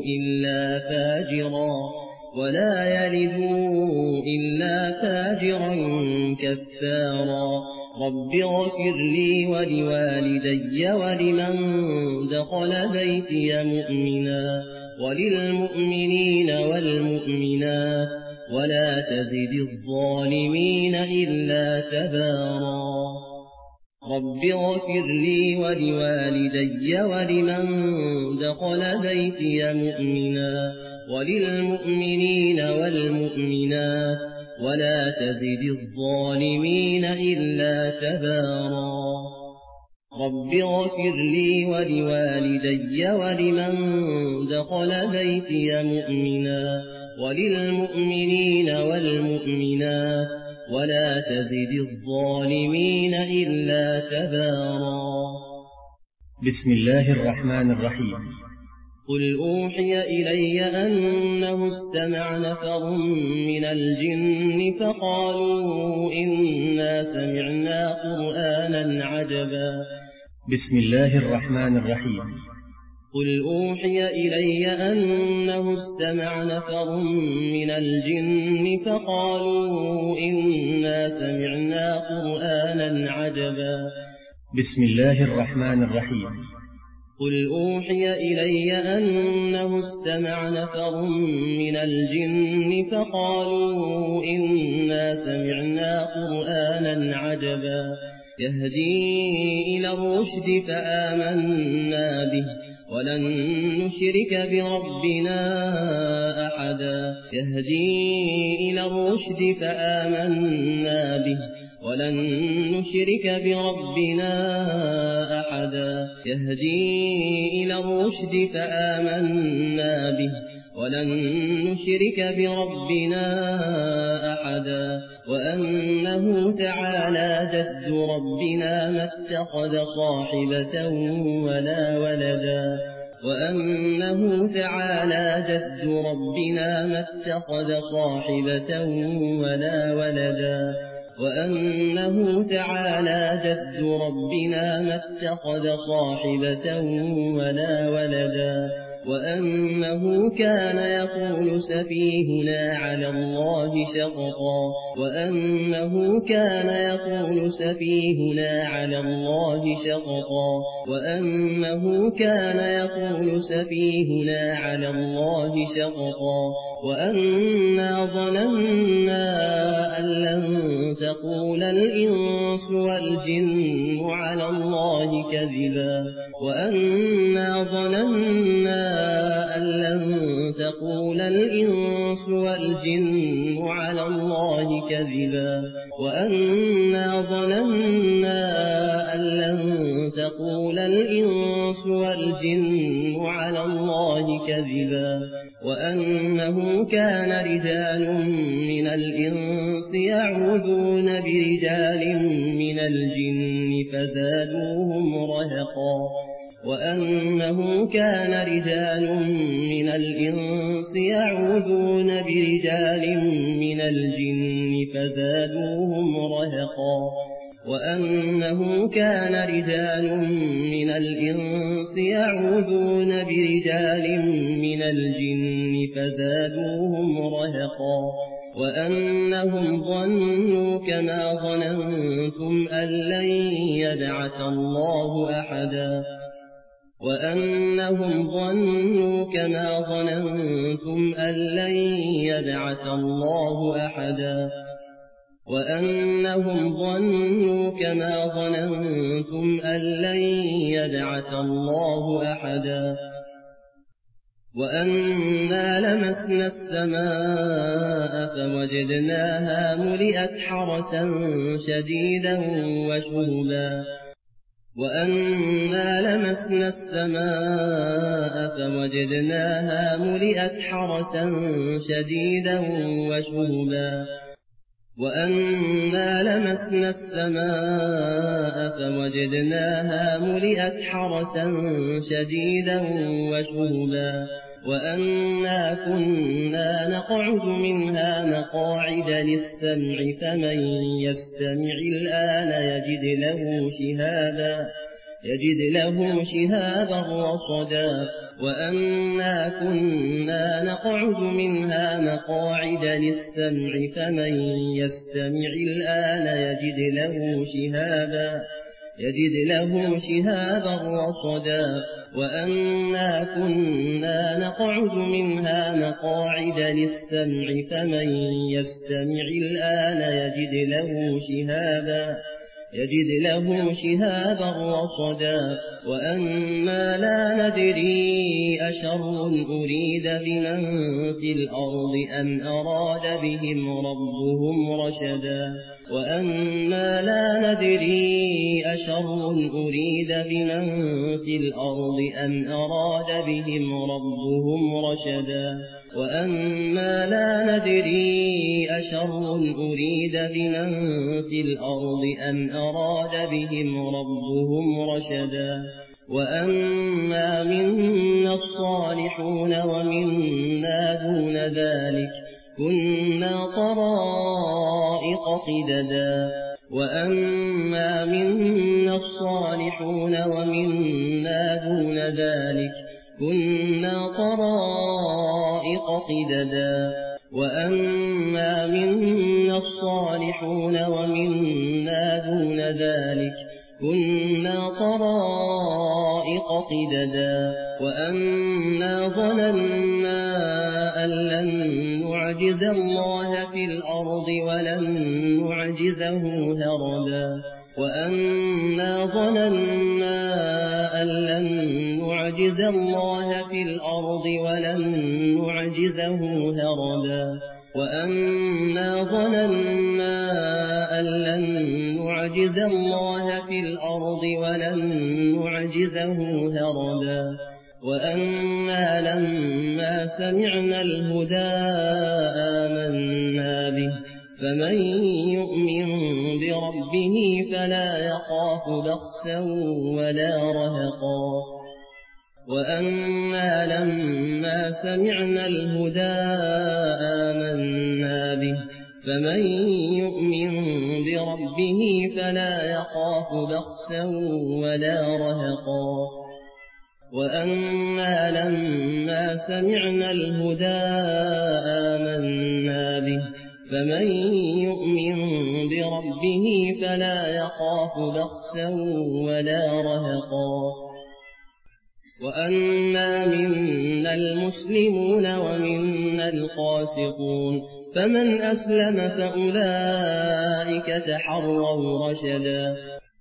إلا فاجرا كفارا رب اغفر لي ولوالدي ولمن دخل بيتي مؤمنا وللمؤمنين والمؤمنات ولا تزد الظالمين إلا تبارا رب اغفر لي ولوالدي ولمن دخل بيتي مؤمنا وللمؤمنين والمؤمنات ولا تزد الظالمين إلا تبارا رب اغفر لي ولوالدي ولمن دخل بيتي مؤمنا وللمؤمنين والمؤمنات ولا تزد الظالمين إلا تبارا بسم الله الرحمن الرحيم قل أوحي إلي أنه استمع نفر من الجن فقالوا إنا سمعنا قرآنا عجبا بسم الله الرحمن الرحيم قل أوحي إلي أنه استمع نفر من الجن فقالوا إنا سمعنا قرآنا عجبا بسم الله الرحمن الرحيم قل أوحي إلي أنه استمع نفر من الجن فقالوا إنا سمعنا قرآنا عجبا يهدي إلى الرشد فآمنا به ولن نشرك بربنا أحدا يهدي إلى الرشد فآمنا به ولن نشرك بربنا أحدا يهدي إلى الرشد فآمنا به ولن نشرك بربنا أحدا وأنه تعالى جد ربنا ما اتخذ صاحبة ولا ولدا وأنه تعالى جد ربنا ما اتخذ صاحبة ولا ولدا وأنه تعالى جد ربنا ما اتخذ صاحبة ولا ولدا وأنه كان يقول سفيهنا على الله شططا وأنه كان يقول سفيهنا على الله شططا وأنه كان يقول سفيهنا على الله شططا وأنا ظننا أن لن تقول الإنس والجن على الله كذبا وأنا ظننا أن لن تقول الإنس والجن على الله كذبا وأنا ظننا أن لن تقول الإنس والجن على الله كذبا وأنه كان رجال من الإنس يعوذون برجال من الجن فزادوهم رهقا وأنه كان رجال من الإنس يعوذون برجال من الجن فزادوهم رهقا وأنه كان رجال من الإنس يعوذون برجال من الجن فزادوهم رهقا وأنهم ظنوا كما ظننتم أن لن يبعث الله أحدا وأنهم ظنوا كما ظننتم أن لن يبعث الله أحدا وأنهم ظنوا كما ظننتم أن لن يبعث الله أحدا وأنا لمسنا السماء فوجدناها ملئت حرسا شديدا وشهبا وأنا لمسنا السماء فوجدناها ملئت حرسا شديدا وشهبا وأنا لمسنا السماء فوجدناها ملئت حرسا شديدا وشهبا وأنا كنا نقعد منها مقاعد للسمع فمن يستمع الآن يجد له شهابا رصدا وأنا كنا نقعد منها مقاعد للسمع فمن يستمع الآن يجد له شهابا رصدا وأنا كنا نقعد منها مقاعد للسمع فمن يستمع الآن يجد له شهابا رصدا وأنا لا ندري أشر أريد بمن في الأرض أم أراد بهم ربهم رشدا وأنا لا ندري أشر أريد بمن في الأرض أم أراد بهم ربهم رشدا وأنا لا ندري أشر أريد بمن في الأرض أم أراد بهم ربهم رشدا وأنا منا الصالحون ومنا دون ذلك كنا طرائق قددا وأما منا الصالحون ومنا دون ذلك كنا طرائق قددا وأما منا الصالحون ومنا دون ذلك كنا طرائق قددا وأنا ظننا أن لن نعجز الله في الأرض ولن نعجزه هربا وأنا ظننا أن لن نعجز الله في الأرض ولن نعجزه هربا وأنا ظننا أن لن نعجز الله في الأرض ولن نعجزه هربا وأنا لما سمعنا الهدى آمنا به فمن يؤمن بربه فلا يخاف بخسا ولا رهقا وأنا لما سمعنا الهدى آمنا به فمن يؤمن بربه فلا يخاف بخسا ولا رهقا وأنا لما سمعنا الهدى آمنا به فمن يؤمن بربه فلا يخاف بخسا ولا رهقا وأنا منا المسلمون ومنا القاسطون فمن أسلم فأولئك تحروا رشدا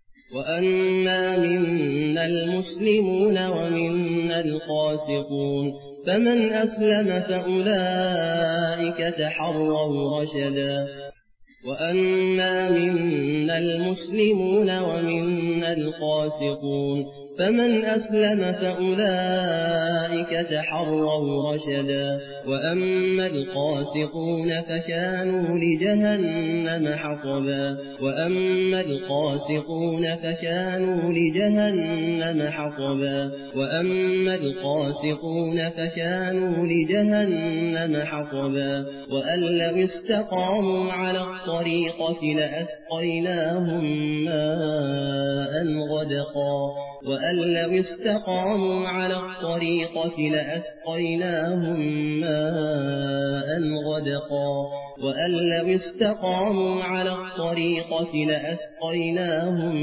وأنا منا المسلمون ومنا القاسطون فمن أسلم فأولئك تحروا رشدا وأنا منا المسلمون ومنا القاسطون فمن أسلم فأولئك تحروا رشدا وأما القاسطون فكانوا لجهنم حطبا وأما القاسطون فكانوا لجهنم حطبا وأما القاسطون فكانوا لجهنم حطبا وأن لو استقاموا على الطريقة لأسقيناهم ماء غدقا وأن لو استقاموا على الطريقة لأسقيناهم ماء غدقا وأن لو استقاموا على الطريقة لأسقيناهم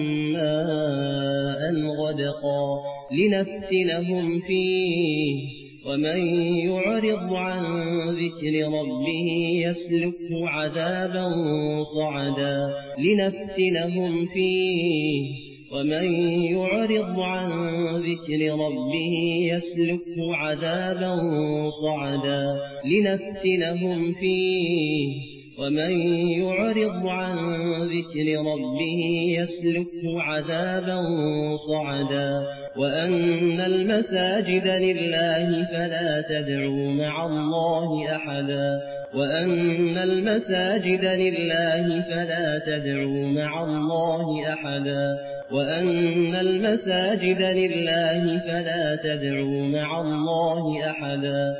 ماء غدقا لنفتنهم فيه ومن يعرض عن ذكر ربه يسلكه عذابا صعدا لنفتنهم فيه ومن يعرض عن ذكر ربه يسلكه عذابا صعدا لنفتنهم فيه ومن يعرض عن ذكر ربه يسلكه عذابا صعدا وأن المساجد لله فلا تدعوا مع الله أحدا وأن المساجد لله فلا تدعوا مع الله أحدا وأن المساجد لله فلا تدعوا مع الله أحدا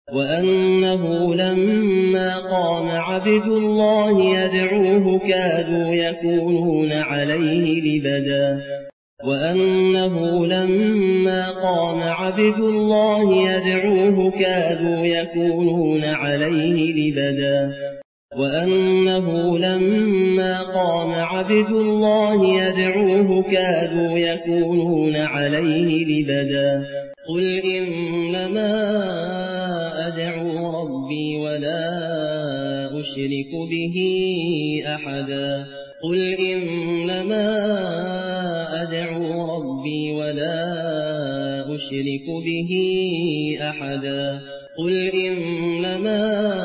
وأنه لما قام عبد الله يدعوه كادوا يكونون عليه لبدا وأنه لما قام عبد الله يدعوه كادوا يكونون عليه لبدا وأنه لما قام عبد الله يدعوه كادوا يكونون عليه لبدا قل إنما أدعو ربي ولا أشرك به أحدا قل إنما أدعو ربي ولا أشرك به أحدا قل إنما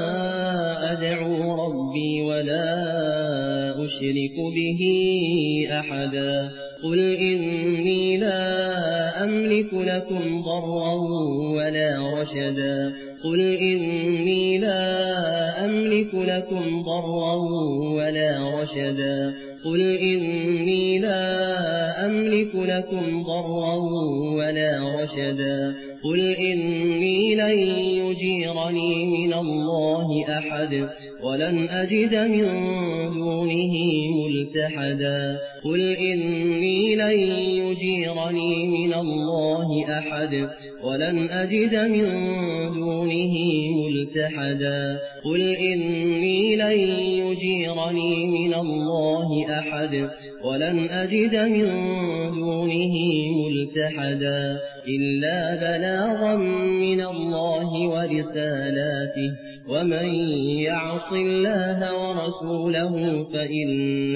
أدعو ربي ولا أشرك به أحدا قل إني لا أملك لكم ضرا ولا رشدا قل إني لا أملك لكم ضرا ولا رشدا قل إني لا أملك لكم ضرا ولا رشدا قل إني لن يجيرني من الله أحد ولن أجد من دونه ملتحدا قل إني لن يجيرني من الله أحد ولن أجد من دونه ملتحدا قل إني لن يجيرني من الله أحد ولن أجد من دونه ملتحدا إلا بلاغا من الله ورسالاته ومن يعص الله ورسوله فإن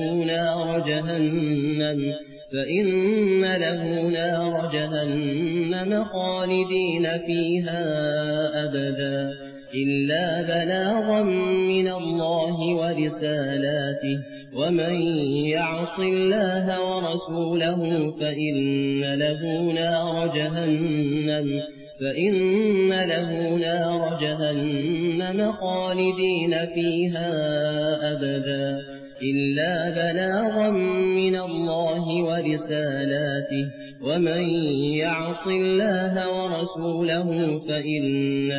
له نار جهنم خالدين فيها أبدا إلا بلاغا من الله ورسالاته ومن يعص الله ورسوله فإن له نار جهنم خالدين فيها أبدا إلا بلاغا من الله ورسالاته ومن يعص الله ورسوله فإن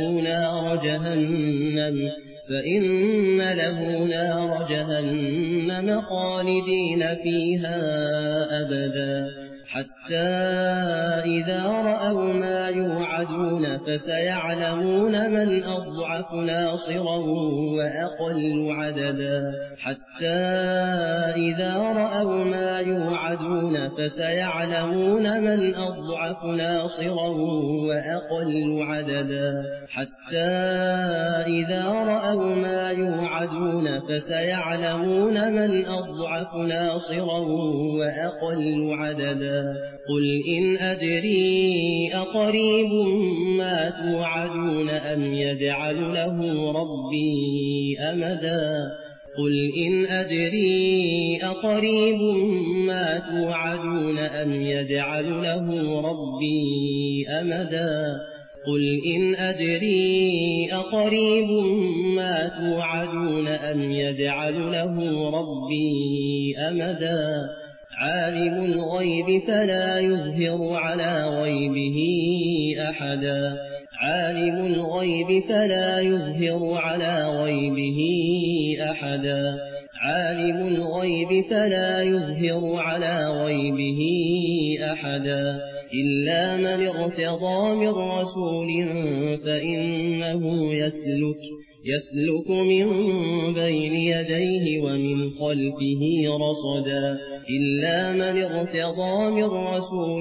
له نار جهنم خالدين فيها أبدا حتى إذا رأوا ما يوعدون فسيعلمون من أضعف ناصرا وأقل عددا حتى إذا رأوا ما يوعدون فسيعلمون من أضعف ناصرا وأقل عددا حتى إذا رأوا ما يوعدون فسيعلمون من أضعف ناصرا وأقل عددا قل إن أدري أقريب ما توعدون أم يجعل له ربي أمدا قل إن أدري أقريب ما توعدون أم يجعل له ربي أمدا قل إن أدري أقريب ما توعدون أم يجعل له ربي أمدا عالم الغيب فلا يظهر على غيبه أحدا عالم الغيب فلا يظهر على غيبه أحدا عالم الغيب فلا يظهر على غيبه أحدا إلا من ارتضى من رسول فإنه يسلك من بين يديه ومن خلفه رصدا إلا من ارتضى من رسول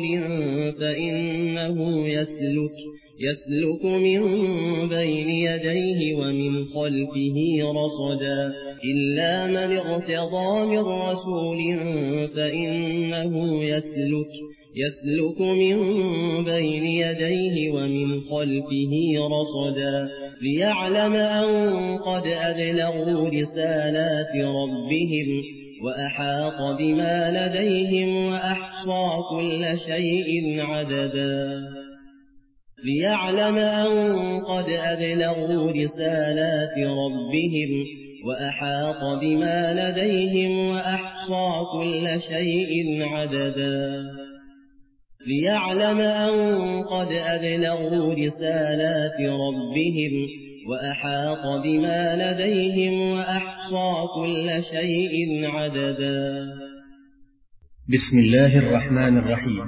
فإنه يسلك من بين يديه ومن خلفه رصدا إلا من ارتضى من رسول فإنه يسلك من بين يديه ومن خلفه رصدا ليعلم أن قد أبلغوا رسالات ربهم وأحاط بما لديهم وأحصى كل شيء عددا ليعلم أن قد أبلغوا رسالات ربهم وأحاط بما لديهم وأحصى كل شيء عددا ليعلم أن قد أبلغوا رسالات ربهم وأحاط بما لديهم وأحصى كل شيء عددا بسم الله الرحمن الرحيم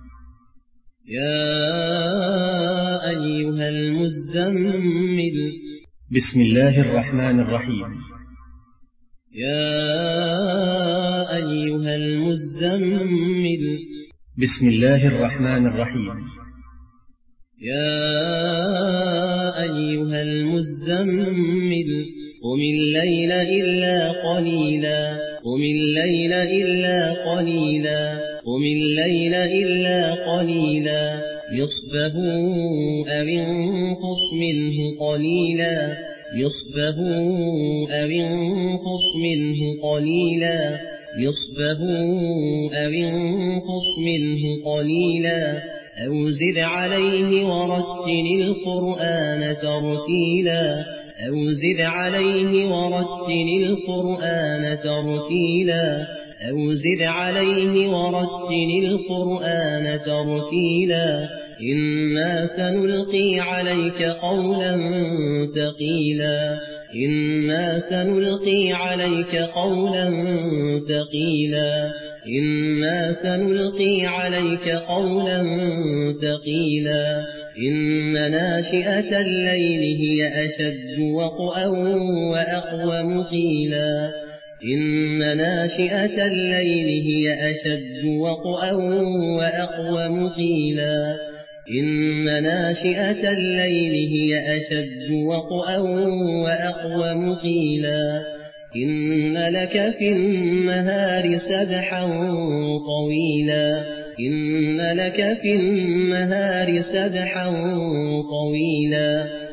يا أيها المزمل بسم الله الرحمن الرحيم يا أيها المزمل بسم الله الرحمن الرحيم يا أيها المزمل قم الليل إلا قليلا قم الليل إلا قليلا قم الليل إلا قليلا نصفه أو انقص منه قليلا نصفه أو انقص منه قليلا نصفه أو انقص منه قليلا أو زد عليه ورتل القرآن ترتيلا أو زد عليه ورتل القرآن ترتيلا أو زد عليه ورتل القرآن ترتيلا إنا سنلقي عليك قولا ثقيلا إنا سنلقي عليك قولا ثقيلا إنا سنلقي عليك قولا ثقيلا إن ناشئة الليل هي أشد وطئا وأقوم قيلا إن ناشئة الليل هي أشد وطئا وأقوم قيلا إن ناشئة الليل هي أشد وطئا وأقوم قيلا إن لك في النهار سبحا طويلا إن لك في النهار سبحا طويلا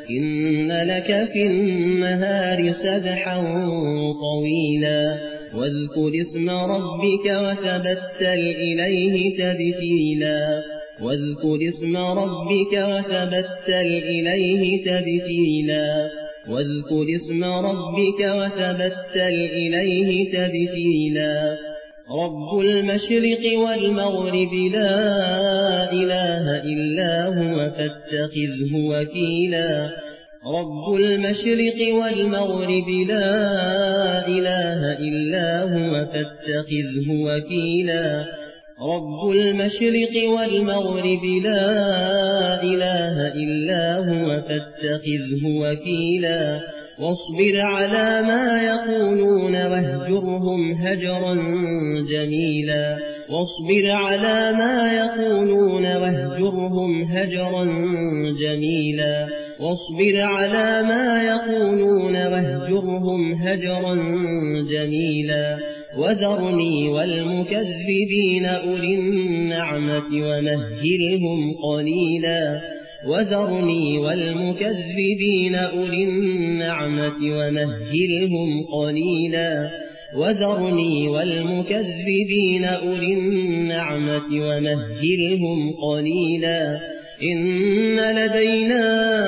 إن لك في النهار سبحا طويلا واذكر اسم ربك وتبتل إليه تبتيلا واذكر اسم ربك وتبتل إليه تبتيلا واذكر اسم ربك وتبتل إليه تبتيلا رب المشرق والمغرب لا إله إلا هو فاتخذه وكيلا رب المشرق والمغرب لا إله إلا هو فاتخذه وكيلا رب المشرق والمغرب لا إله إلا هو فاتخذه وكيلا واصبر على ما يقولون واهجرهم هجرا جميلا واصبر على ما يقولون واهجرهم هجرا جميلا واصبر على ما يقولون واهجرهم هجرا جميلا وذرني والمكذبين أولي النعمة ومهلهم قليلا وذرني والمكذبين أولي النعمة ومهلهم قليلا وذرني والمكذبين أولي النعمة ومهلهم قليلا إن لدينا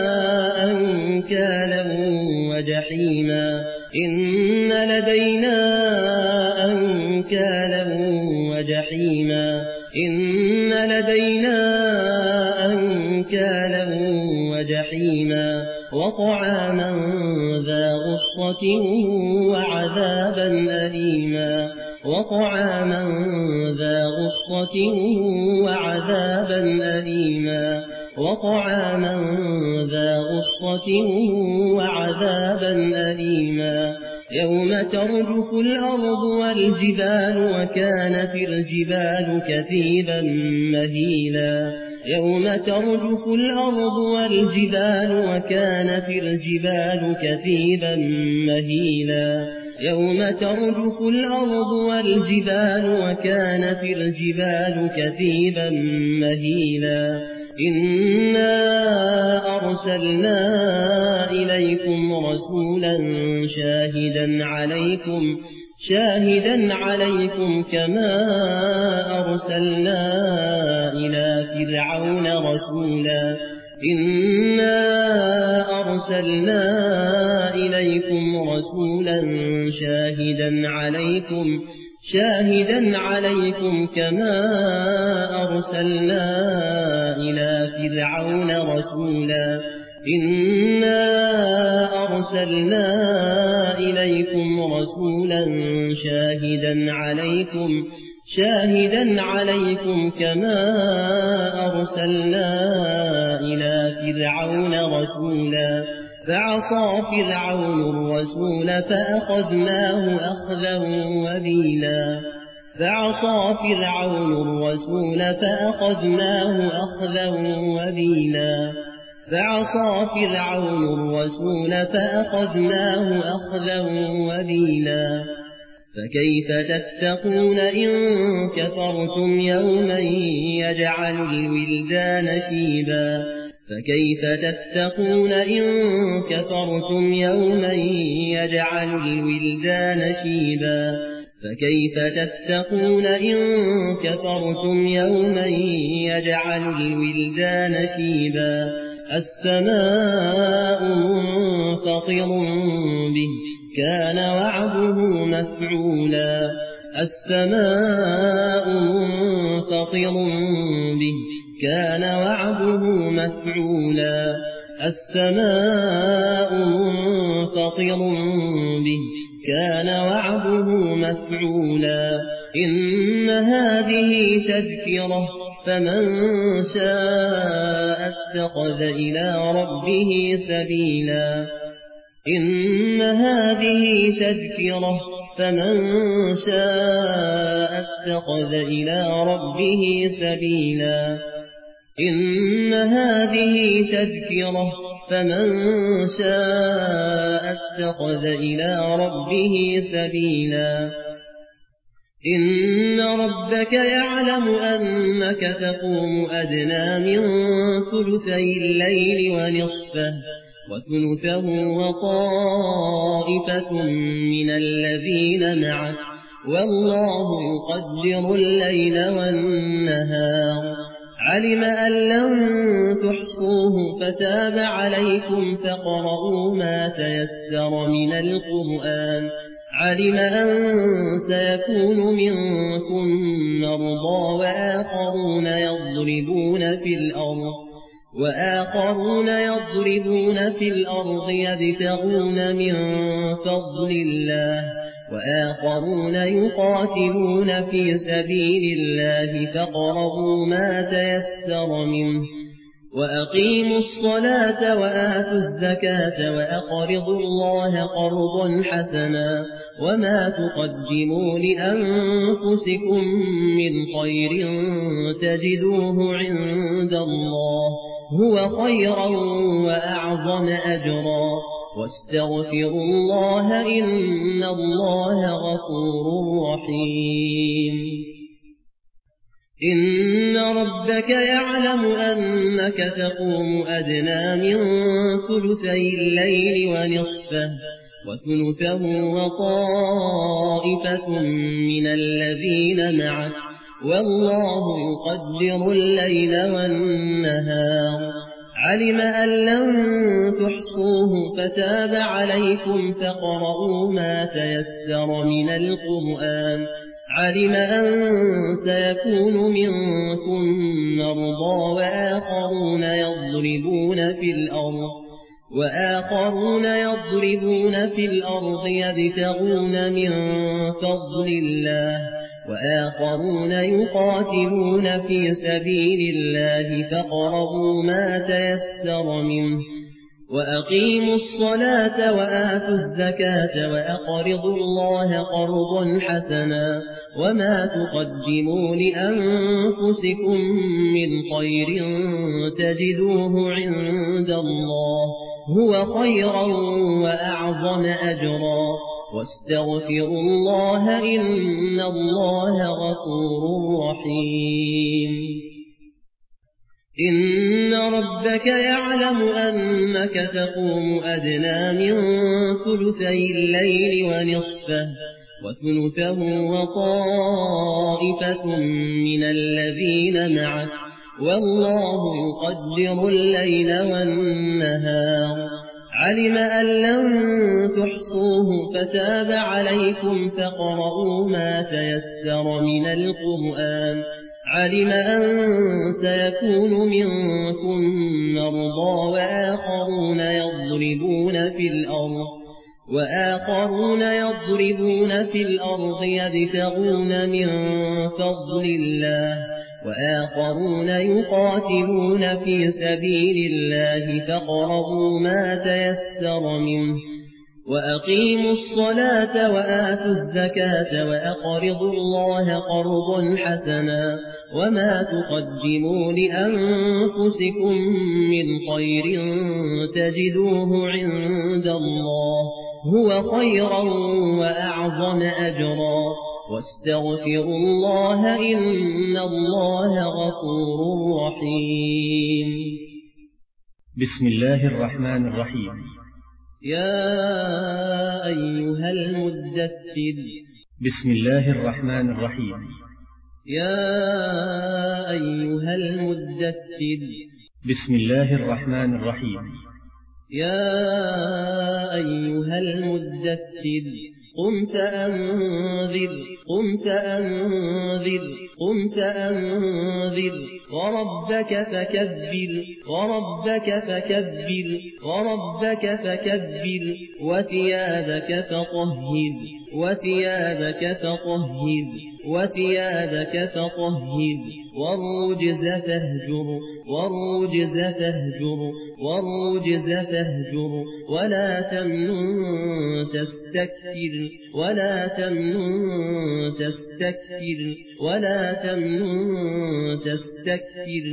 أنكالا وجحيما إن لدينا أنكالا وجحيما إن لدينا أنكالا وجحيما وطعاما ذا غصة وعذابا أليما وطعاما ذا غصة وعذابا أليما وطعاما ذا غصة وعذابا أليما يوم ترجف الأرض والجبال وكانت الجبال كثيبا مهيلا يوم ترجف الأرض والجبال وكانت الجبال كثيبا مهيلا يوم ترجف الأرض والجبال وكانت الجبال كثيبا مهيلا إنا أرسلنا إليكم رسولا شاهدا عليكم كما أرسلنا إلى فرعون رسولا إنا أرسلنا إليكم رسولا شاهدا عليكم كما أرسلنا إلى فرعون رسولا إنا أرسلنا إليكم رسولا شاهدا عليكم كما أرسلنا إلى فرعون رسولا فعصى فرعون الرسول فأخذناه أخذا وبيلا فعصى فرعون الرسول فأخذناه أخذا وبيلا فعصى فرعون الرسول فأخذناه أخذا وبيلا فكيف تتقون إن كفرتم يوما يجعل الولدان شيبا فكيف تتقون إن كفرتم يوما يجعل الولدان شيبا فكيف تتقون إن كفرتم يوما يجعل الولدان شيبا السماء منفطر به كان وعده مفعولا السماء منفطر به كان وعده مفعولا السماء منفطر به كان وعده مفعولا إن هذه تذكرة فمن شاء اتخذ إلى ربه سبيلا إن هذه تذكرة فمن شاء اتخذ إلى ربه سبيلا إن هذه تذكرة فمن شاء اتخذ إلى ربه سبيلا إن ربك يعلم أنك تقوم أدنى من ثلثي الليل ونصفه وثلثه وطائفة من الذين معك والله يقدر الليل والنهار علم أن لن تحصوه فتاب عليكم فاقرؤوا ما تيسر من القرآن علم أن سيكون منكم مرضى وآخرون يضربون في الأرض يبتغون من فضل الله وآخرون يقاتلون في سبيل الله فاقرؤوا ما تيسر منه وأقيموا الصلاة وآتوا الزكاة وأقرضوا الله قرضا حسنا وما تقدموا لأنفسكم من خير تجدوه عند الله هو خيرا وأعظم أجرا واستغفروا الله إن الله غفور رحيم إن ربك يعلم أنك تقوم أدنى من ثلثي الليل ونصفه وثلثه وطائفة من الذين معك والله يقدر الليل والنهار علم أن لن تحصوه فتاب عليكم فاقرؤوا ما تيسر من القرآن علم أن سيكون منكم مرضى وآخرون يضربون في الأرض يبتغون من فضل الله وآخرون يقاتلون في سبيل الله فاقرؤوا ما تيسر منه وأقيموا الصلاة وآتوا الزكاة وأقرضوا الله قرضا حسنا وما تقدموا لأنفسكم من خير تجدوه عند الله هو خيرا وأعظم أجرا واستغفروا الله إن الله غفور رحيم إن ربك يعلم أنك تقوم أدنى من ثلثي الليل ونصفه وثلثه وطائفة من الذين معك والله يقدر الليل والنهار علم أن لن تحصوه فتاب عليكم فاقرؤوا ما تيسر من القرآن علم أن سيكون منكم مرضى وآخرون يضربون في الأرض يبتغون من فضل الله وآخرون يقاتلون في سبيل الله فاقرؤوا ما تيسر منه وأقيموا الصلاة وآتوا الزكاة وأقرضوا الله قرضا حسنا وما تقدموا لأنفسكم من خير تجدوه عند الله هو خيرا وأعظم أجرا واستغفروا الله إن الله غفور رحيم بسم الله الرحمن الرحيم يا أيها المدثر بسم الله الرحمن الرحيم يا أيها المدثر بسم الله الرحمن الرحيم يا أيها المدثر قم فأنذر وربك فكبر وثيابك فطهر والرجز فاهجر ولا تمنن تستكثر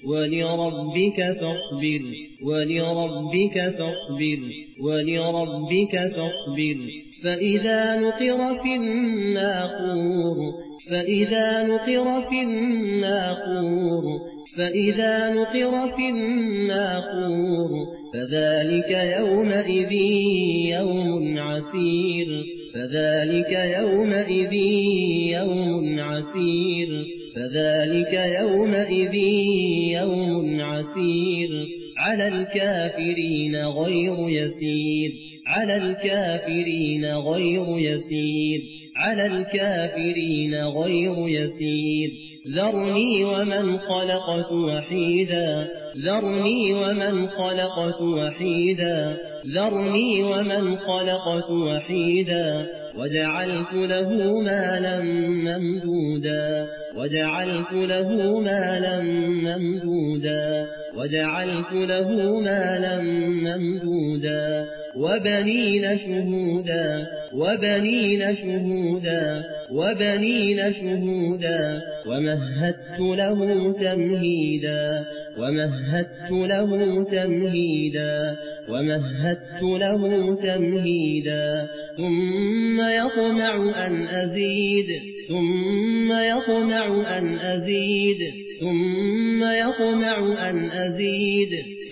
ولربك فاصبر فإذا نقر في الناقور فإذا نقر في الناقور فذلك يومئذ يوم عسير فذلك يومئذ يوم عسير فذلك يومئذ يوم عسير على الكافرين غير يسير على الكافرين غير يسير على الكافرين غير يسير ذرني ومن خلقت وحيدا ذرني ومن خلقت وحيدا ذرني ومن خلقت وحيدا وجعلت له مالا ممدودا وجعلت له مالا ممدودا وجعلت له مالا ممدودا وبنين شهودا وبنين شهودا وبنين شهودا ومهدت له تمهيدا ومهدت له تمهيدا ومهدت له تمهيدا ثم يطمع أن أزيد ثم يطمع أن أزيد ثم يطمع أن أزيد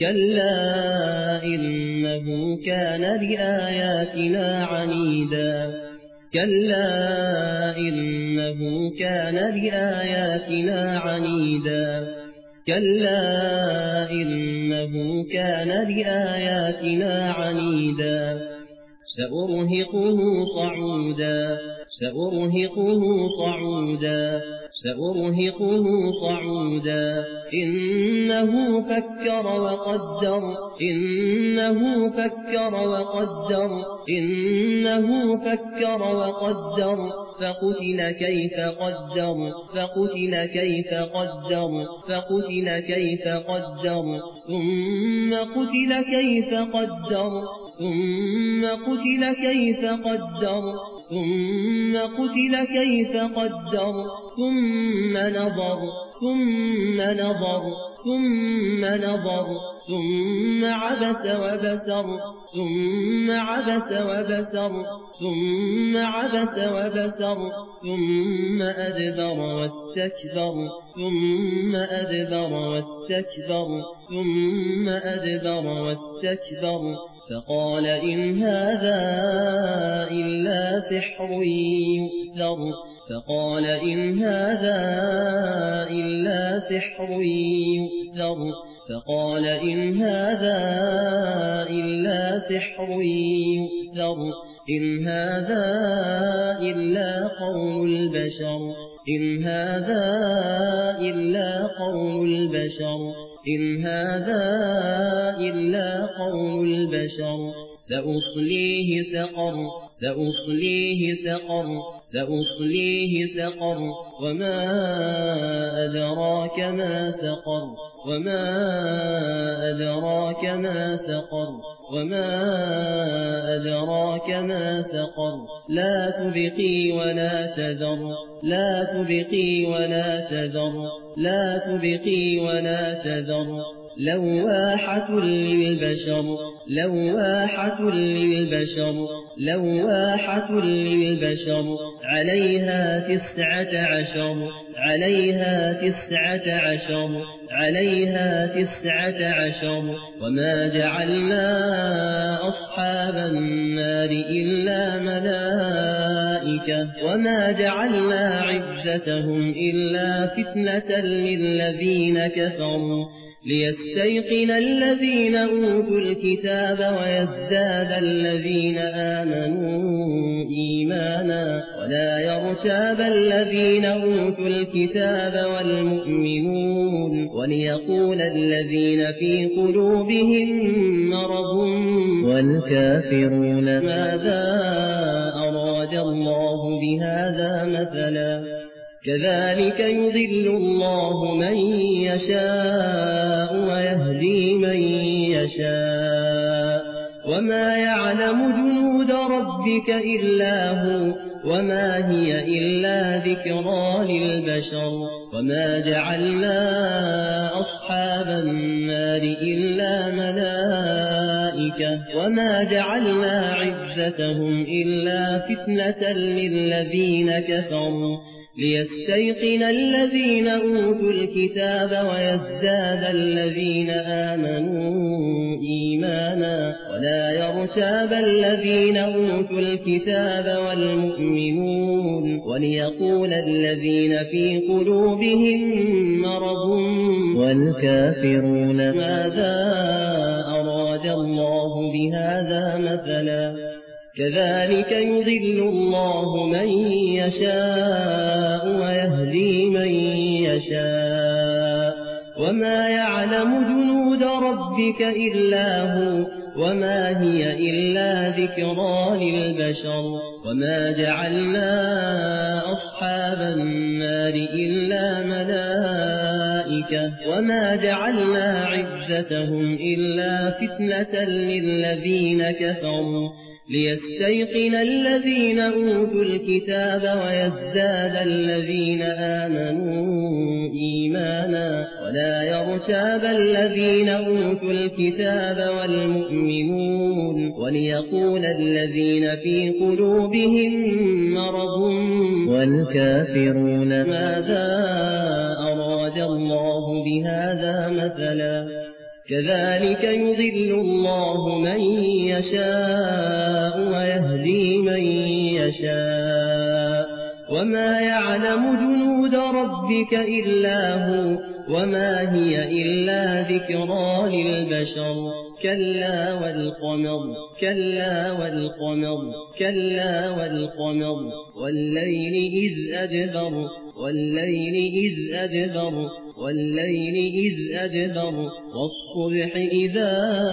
كلا إنه كان لآياتنا عنيدا كلا إنه كان لآياتنا عنيدا كلا إنه كان لآياتنا عنيدا سأرهقه صعودا سأرهقه صعودا سأرهقه صعودا إنه فكر وقدر إنه فكر وقدر إنه فكر وقدر فقتل كيف قدر فقتل كيف قدر فقتل كيف قدر ثم قتل كيف قدر ثم قتل كيف قدر ثم قتل كيف قدر ثم نظر ثم نظر ثم نظر ثم عبس وبسر ثم عبس وبسر ثم عبس وبسر ثم أدبر واستكبر ثم أدبر واستكبر ثم أدبر واستكبر فقال إن هذا إلا سحر يؤثر فقال إن هذا إلا سحر يؤثر فقال إن هذا إلا سحر يؤثر إن هذا إلا قول البشر إن هذا إلا قول البشر إن هذا إلا قول البشر سأصليه سقر سأصليه سقر سأصليه سقر وما أدراك ما سقر وما أدراك ما سقر وما أدراك ما سقر لا تبقي ولا تذر لا تبقي ولا تذر لا تبقي ولا تذر لواحة للبشر لواحة للبشر لواحة للبشر عليها 19 عليها 19 عليها 19 وما جعلنا أصحاب النار إلا ملائكة وما جعلنا عدتهم إلا فتنة للذين كفروا ليستيقن الذين أوتوا الكتاب ويزداد الذين آمنوا إيمانا ولا يرتاب الذين أوتوا الكتاب والمؤمنون وليقول الذين في قلوبهم مرض والكافرون ماذا أراد الله بهذا مثلا كذلك يضل الله من يشاء ويهدي من يشاء وما يعلم جنود ربك إلا هو وما هي إلا ذكرى للبشر وما جعلنا أصحاب النار إلا ملائكة وما جعلنا عدتهم إلا فتنة للذين كفروا ليستيقن الذين أوتوا الكتاب ويزداد الذين آمنوا إيمانا ولا يرتاب الذين أوتوا الكتاب والمؤمنون وليقول الذين في قلوبهم مرض والكافرون ماذا أراد الله بهذا مثلا كذلك يضل الله من يشاء ويهدي من يشاء وما يعلم جنود ربك إلا هو وما هي إلا ذكرى للبشر وما جعلنا أصحاب النار إلا ملائكة وما جعلنا عدتهم إلا فتنة للذين كفروا ليستيقن الذين أوتوا الكتاب ويزداد الذين آمنوا إيمانا ولا يرتاب الذين أوتوا الكتاب والمؤمنون وليقول الذين في قلوبهم مرض والكافرون ماذا أراد الله بهذا مثلا كذلك يضل الله من يشاء ويهدي من يشاء وما يعلم جنود ربك إلا هو وما هي إلا ذكرى للبشر كلا والقمر كلا والقمر كلا والقمر والليل إذ أدبر والليل إذ أدبر والليل إذ أدبر والصبح إذا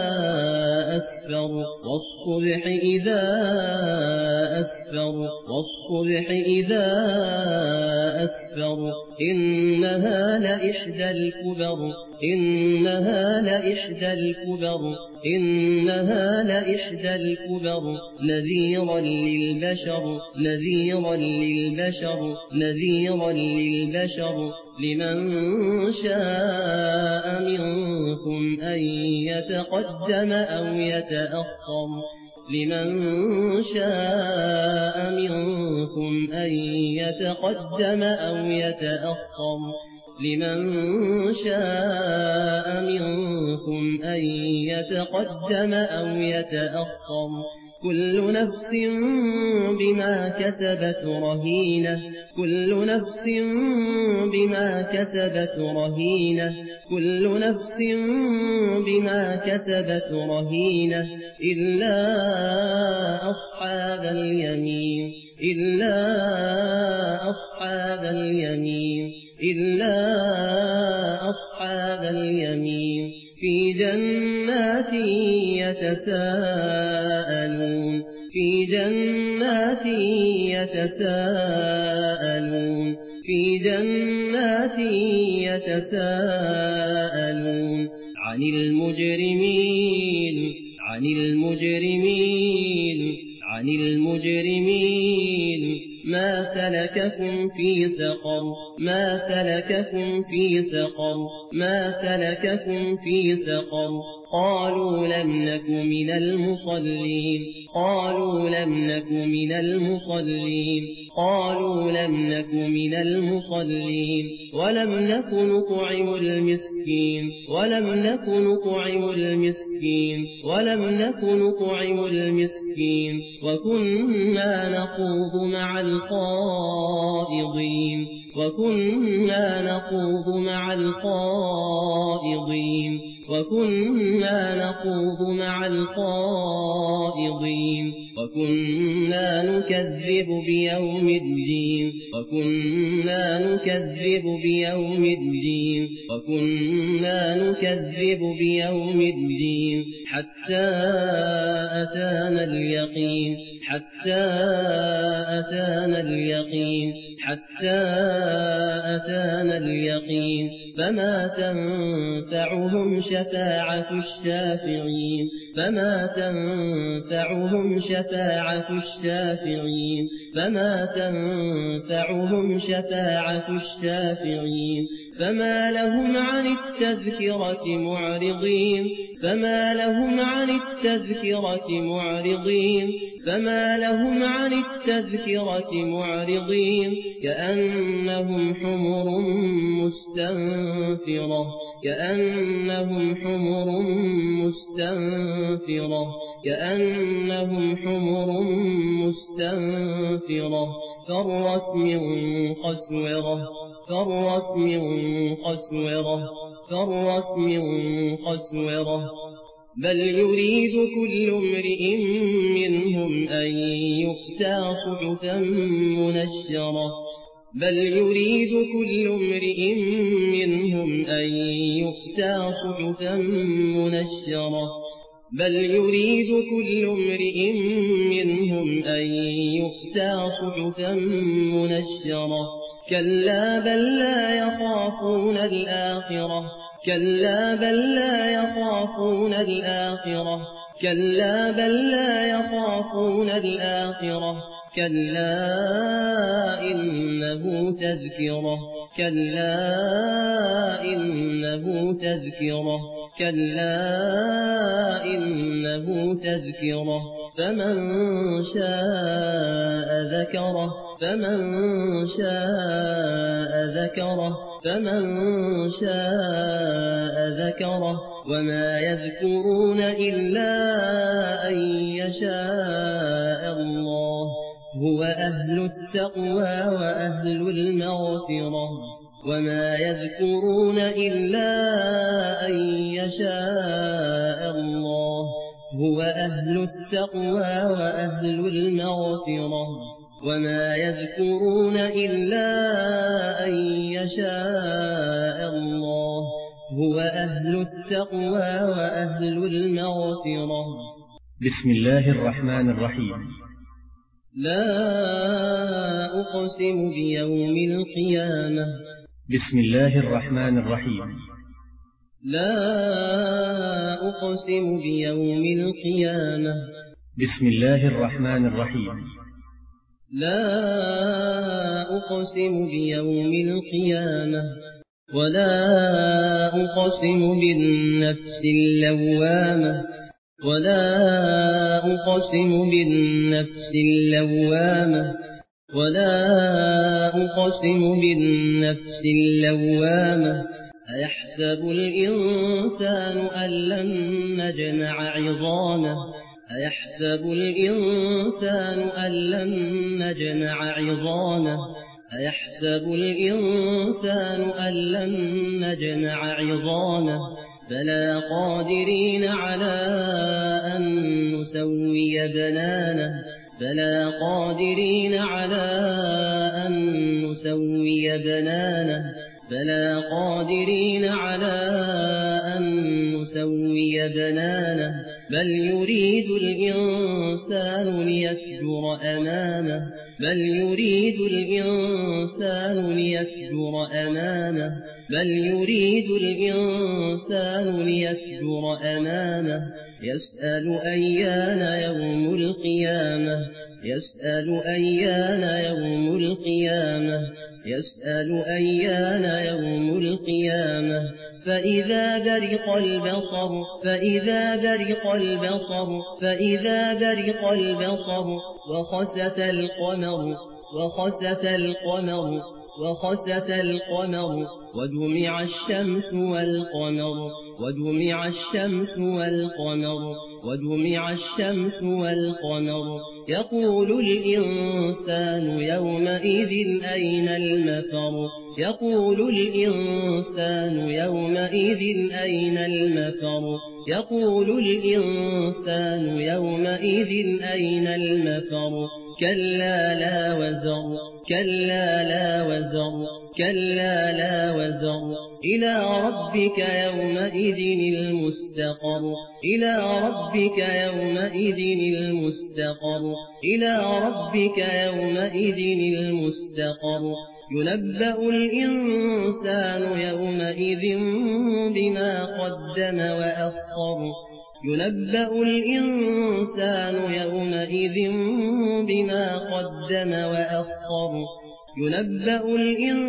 أسفر والصبح إذا أسفر والصبح إذا أسفر إنها لإحدى الكبر إنها لإحدى الكبر إنها لإحدى الكبر نذيرا للبشر نذيرا للبشر نذيرا للبشر لمن شاء منكم أن يتقدم أو يتأخر لمن شاء منكم أن يتقدم أو يتأخر لمن شاء منكم أن يتقدم أو يتأخر كل نفس بما كسبت رهينة كل نفس بما كسبت رهينة كل نفس بما كسبت رهينة إلا أصحاب اليمين إلا أصحاب اليمين إلا أصحاب اليمين في جنات يتساءلون في جنات يتساءلون في جنات يتساءلون عن المجرمين عن المجرمين عن المجرمين ما سلككم في سقر ما سلككم في سقر ما سلككم في سقر قالوا لم نك من المصلين قالوا لم نك من المصلين قالوا لم نك من المصلين ولم نك نطعم المسكين ولم نك نطعم المسكين ولم نك نطعم المسكين وكنا نخوض مع الخائضين وكنا نخوض مع الخائضين وكنا نخوض مع الخائضين وكنا نكذب بيوم الدين وكنا نكذب بيوم الدين وكنا نكذب بيوم الدين حتى أتانا اليقين حتى أتانا اليقين حتى أتانا اليقين فما تنفعهم شفاعة الشافعين فما تنفعهم شفاعة الشافعين فما تنفعهم شفاعة الشافعين فما لهم عن التذكرة معرضين فما لهم عن التذكرة معرضين كأنهم حمر مستنفرة فرت من قسورة بل يريد كل امرئ منهم أن يؤتى صحفا منشرة كلا بل لا يخافون الآخرة كلا إنه تذكرة فمن شاء ذكره وما يذكرون إلا أن يشاء الله هو أهل التقوى وأهل المغفرة وما يذكرون إلا أن يشاء الله هو أهل التقوى وأهل المغفرة. بسم الله الرحمن الرحيم. لا أقسم بيوم القيامة. بسم الله الرحمن الرحيم. لا أقسم بيوم القيامة. بسم الله الرحمن الرحيم. لا أقسم بيوم القيامة ولا أقسم بالنفس اللوامة ولا أقسم بالنفس اللوامة أيحسب الإنسان أن لن نجمع عظامه أيحسب الإنسان أن لن نجمع عظامه بلى قادرين على أن نسوي بنانه بل يريد الإنسان ليفجر أمامه يسأل أيان يوم القيامة فإذا برق البصر وخسف القمر وجمع الشمس والقمر يقول الإنسان يومئذ أين المفر كلا لا وزر إلى ربك يومئذ المستقر ينبأ الإنسان يومئذ بما قدم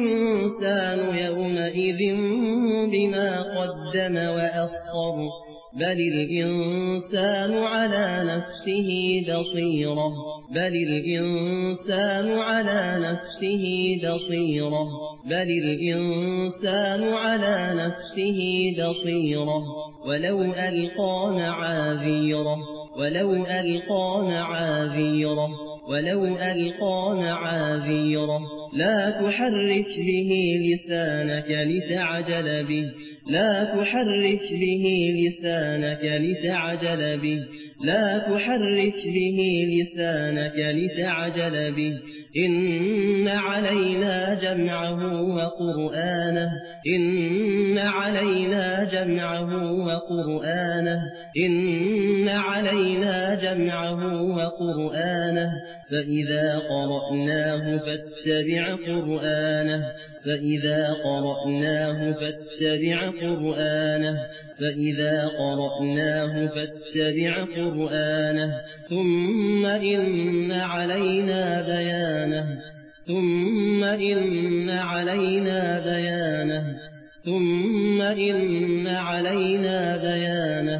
وأخر بل الإنسان على نفسه بصيرة بل الإنسان على نفسه بصيرة بل الإنسان على نفسه بصيرة ولو ألقى معاذيره ولو ألقى معاذيره ولو ألقى معاذيره لا تحرك به لسانك لتعجل به لا تحرك به لسانك لتعجل به لا تحرك به لسانك لتعجل به إن علينا جمعه وقرآنه إن علينا جمعه وقرآنه إن علينا جمعه وقرآنه فإذا قرأناه فاتبع قرآنه فإذا قرأناه فاتبع قرآنه فإذا قرأناه فاتبع قرآنه ثم إن علينا بيانه ثم إن علينا بيانه ثم إن علينا بيانه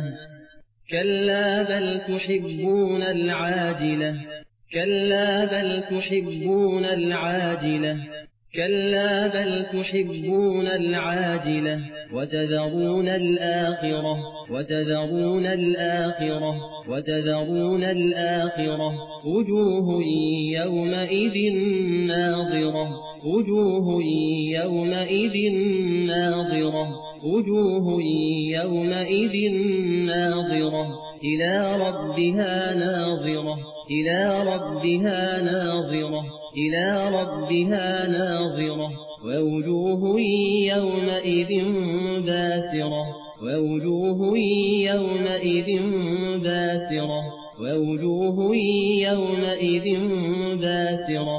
كلا بل تحبون العاجلة كلا بل تحبون العاجلة كلا بل تحبون العاجلة وتذرون الآخرة وتذرون الآخرة وتذرون الآخرة وجوه يومئذ ناظرة وجوه يومئذ ناظرة وجوه يومئذ ناظرة إلى ربها ناظرة إلى ربها ناظرة إلى ربها ناظرة ووجوه يومئذ باسرة ووجوه يومئذ باسرة ووجوه يومئذ باسرة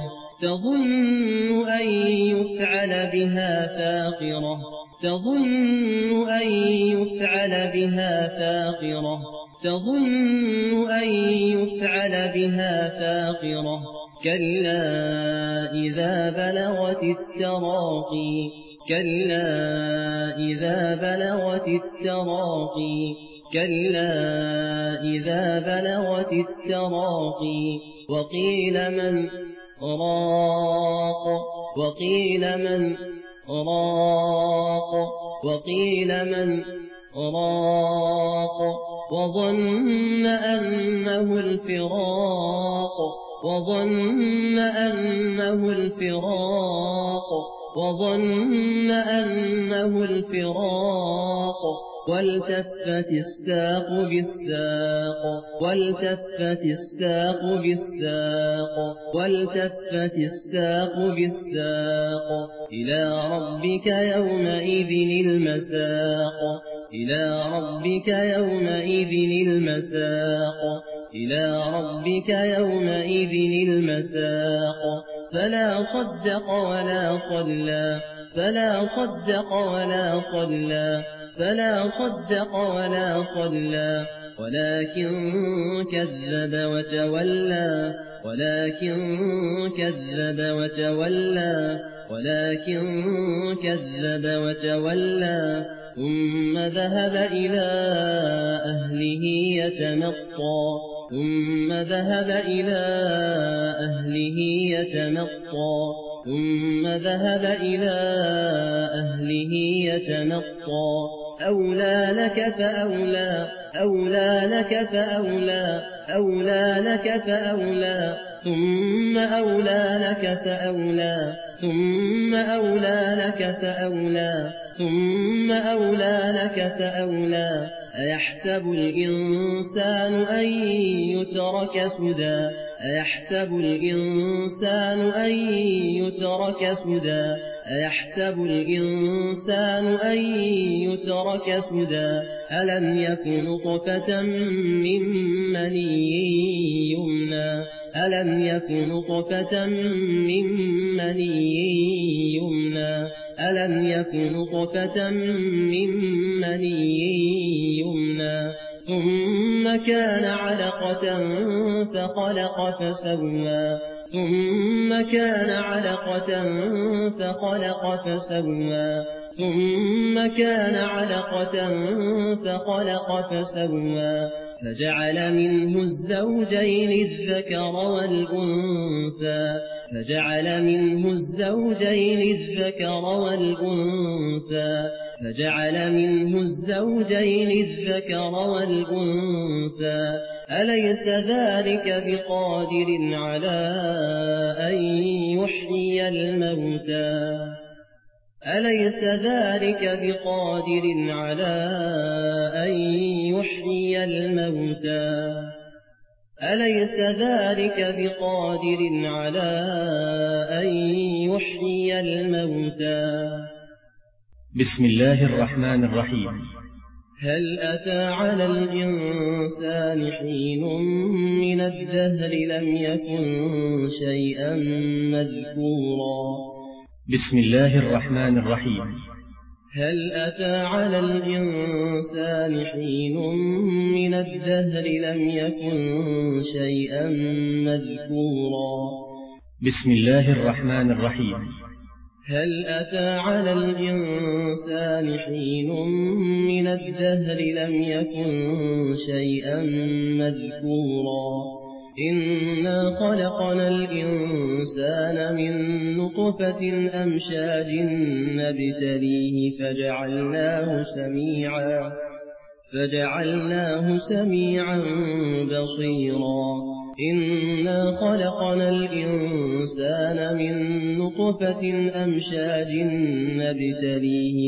تظن أن يفعل بها فاقرة تظن أن يفعل بها فاقرة تظن أن يفعل بها فاقرة كلا إذا بلغت التراقي كلا إذا بلغت التراقي كلا إذا بلغت التراقي وقيل من راق وقيل من راق وقيل من راق وظن أنه الفراق وظن أنه الفراق وظن أنه الفراق والتفت الساق بالساق والتفت الساق بالساق والتفت الساق بالساق إلى ربك يومئذ المساق إلى ربك يومئذ المساق إلى ربك يومئذ المساق فلا صدق ولا صلى فلا صدق ولا صلى فلا صدق ولا صلى ولكن كذب وتولى ولكن كذب وتولى ولكن كذب وتولى ثم ذهب إلى أهله يتمطى ثم ذهب إلى أهله يتمطى ثم ذهب إلى أهله يتمطى أولى لك فأولى أولى لك فأولى أولى لك فأولى ثم أولى لك فأولى ثم أولى لك فأولى ثم أولى لك فأولى أيحسب الإنسان أن يترك سدى أيحسب الإنسان أن يترك سدى أيحسب الإنسان أن يترك سدى ألم يك نطفة من مني يمنى ألم يك نطفة من مني يمنى ألم يك نطفة من مني يمنى ثم كان علقة فخلق فسوى ثم كان علقة فخلق فسوى ثم كان علقة فخلق فسوى فجعل منه الزوجين الذكر والأنثى أليس ذلك بقادر على أن يحيي الموتى أليس ذلك بقادر على أن يحيي الموتى بسم الله الرحمن الرحيم. هل أتى على الإنسان حين من الدهر لم يكن شيئا مذكورا بسم الله الرحمن الرحيم. هل أتى على الإنسان حين من الدهر لم يكن شيئا مذكورا بسم الله الرحمن الرحيم. هل أتى على الإنسان حين من الدهر لم يكن شيئا مذكورا إنا خلقنا الإنسان من نطفة أمشاج نبتليه فجعلناه سميعا بصيرا إنا خلقنا الإنسان من نطفة أمشاج نبتليه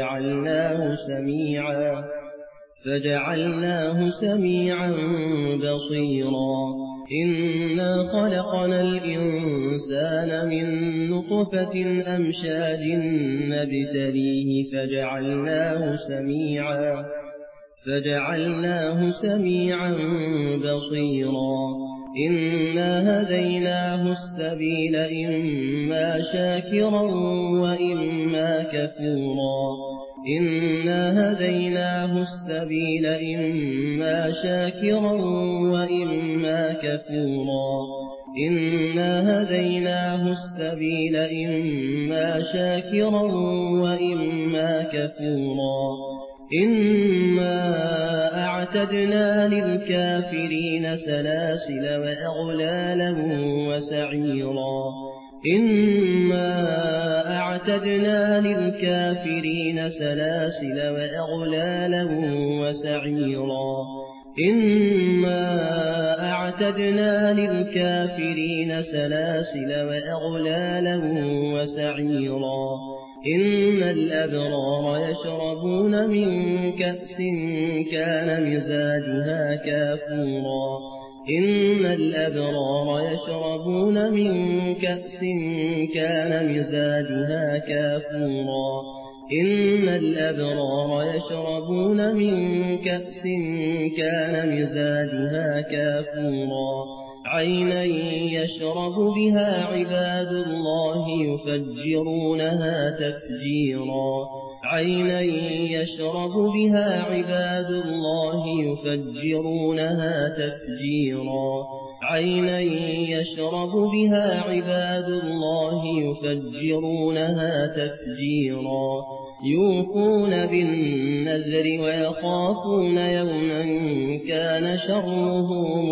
فجعلناه سميعا بصيرا إنا خلقنا الإنسان من نطفة أمشاج نبتليه فجعلناه سميعا بصيرا إنا هديناه السبيل إما شاكرا وإما كفورا إما أعتدنا للكافرين سلاسل وأغلالا وسعيرا إن الأبرار يشربون من كأس كان مزاجها كافورا عينا يشرب بها عباد الله يفجرونها تفجيرا يوفون بالنذر ويخافون يوما كان شره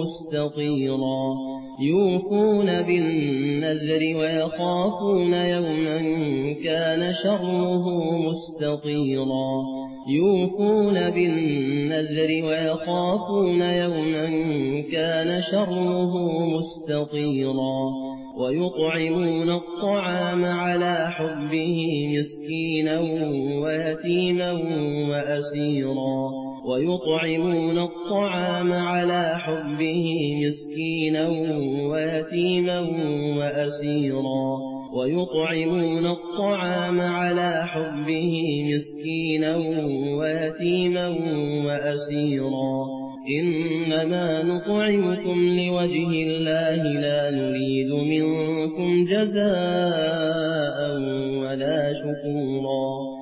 مستطيرا ويطعمون الطعام على حبه مسكينا ويتيما وأسيرا إنما نطعمكم لوجه الله لا نريد منكم جزاء ولا شكورا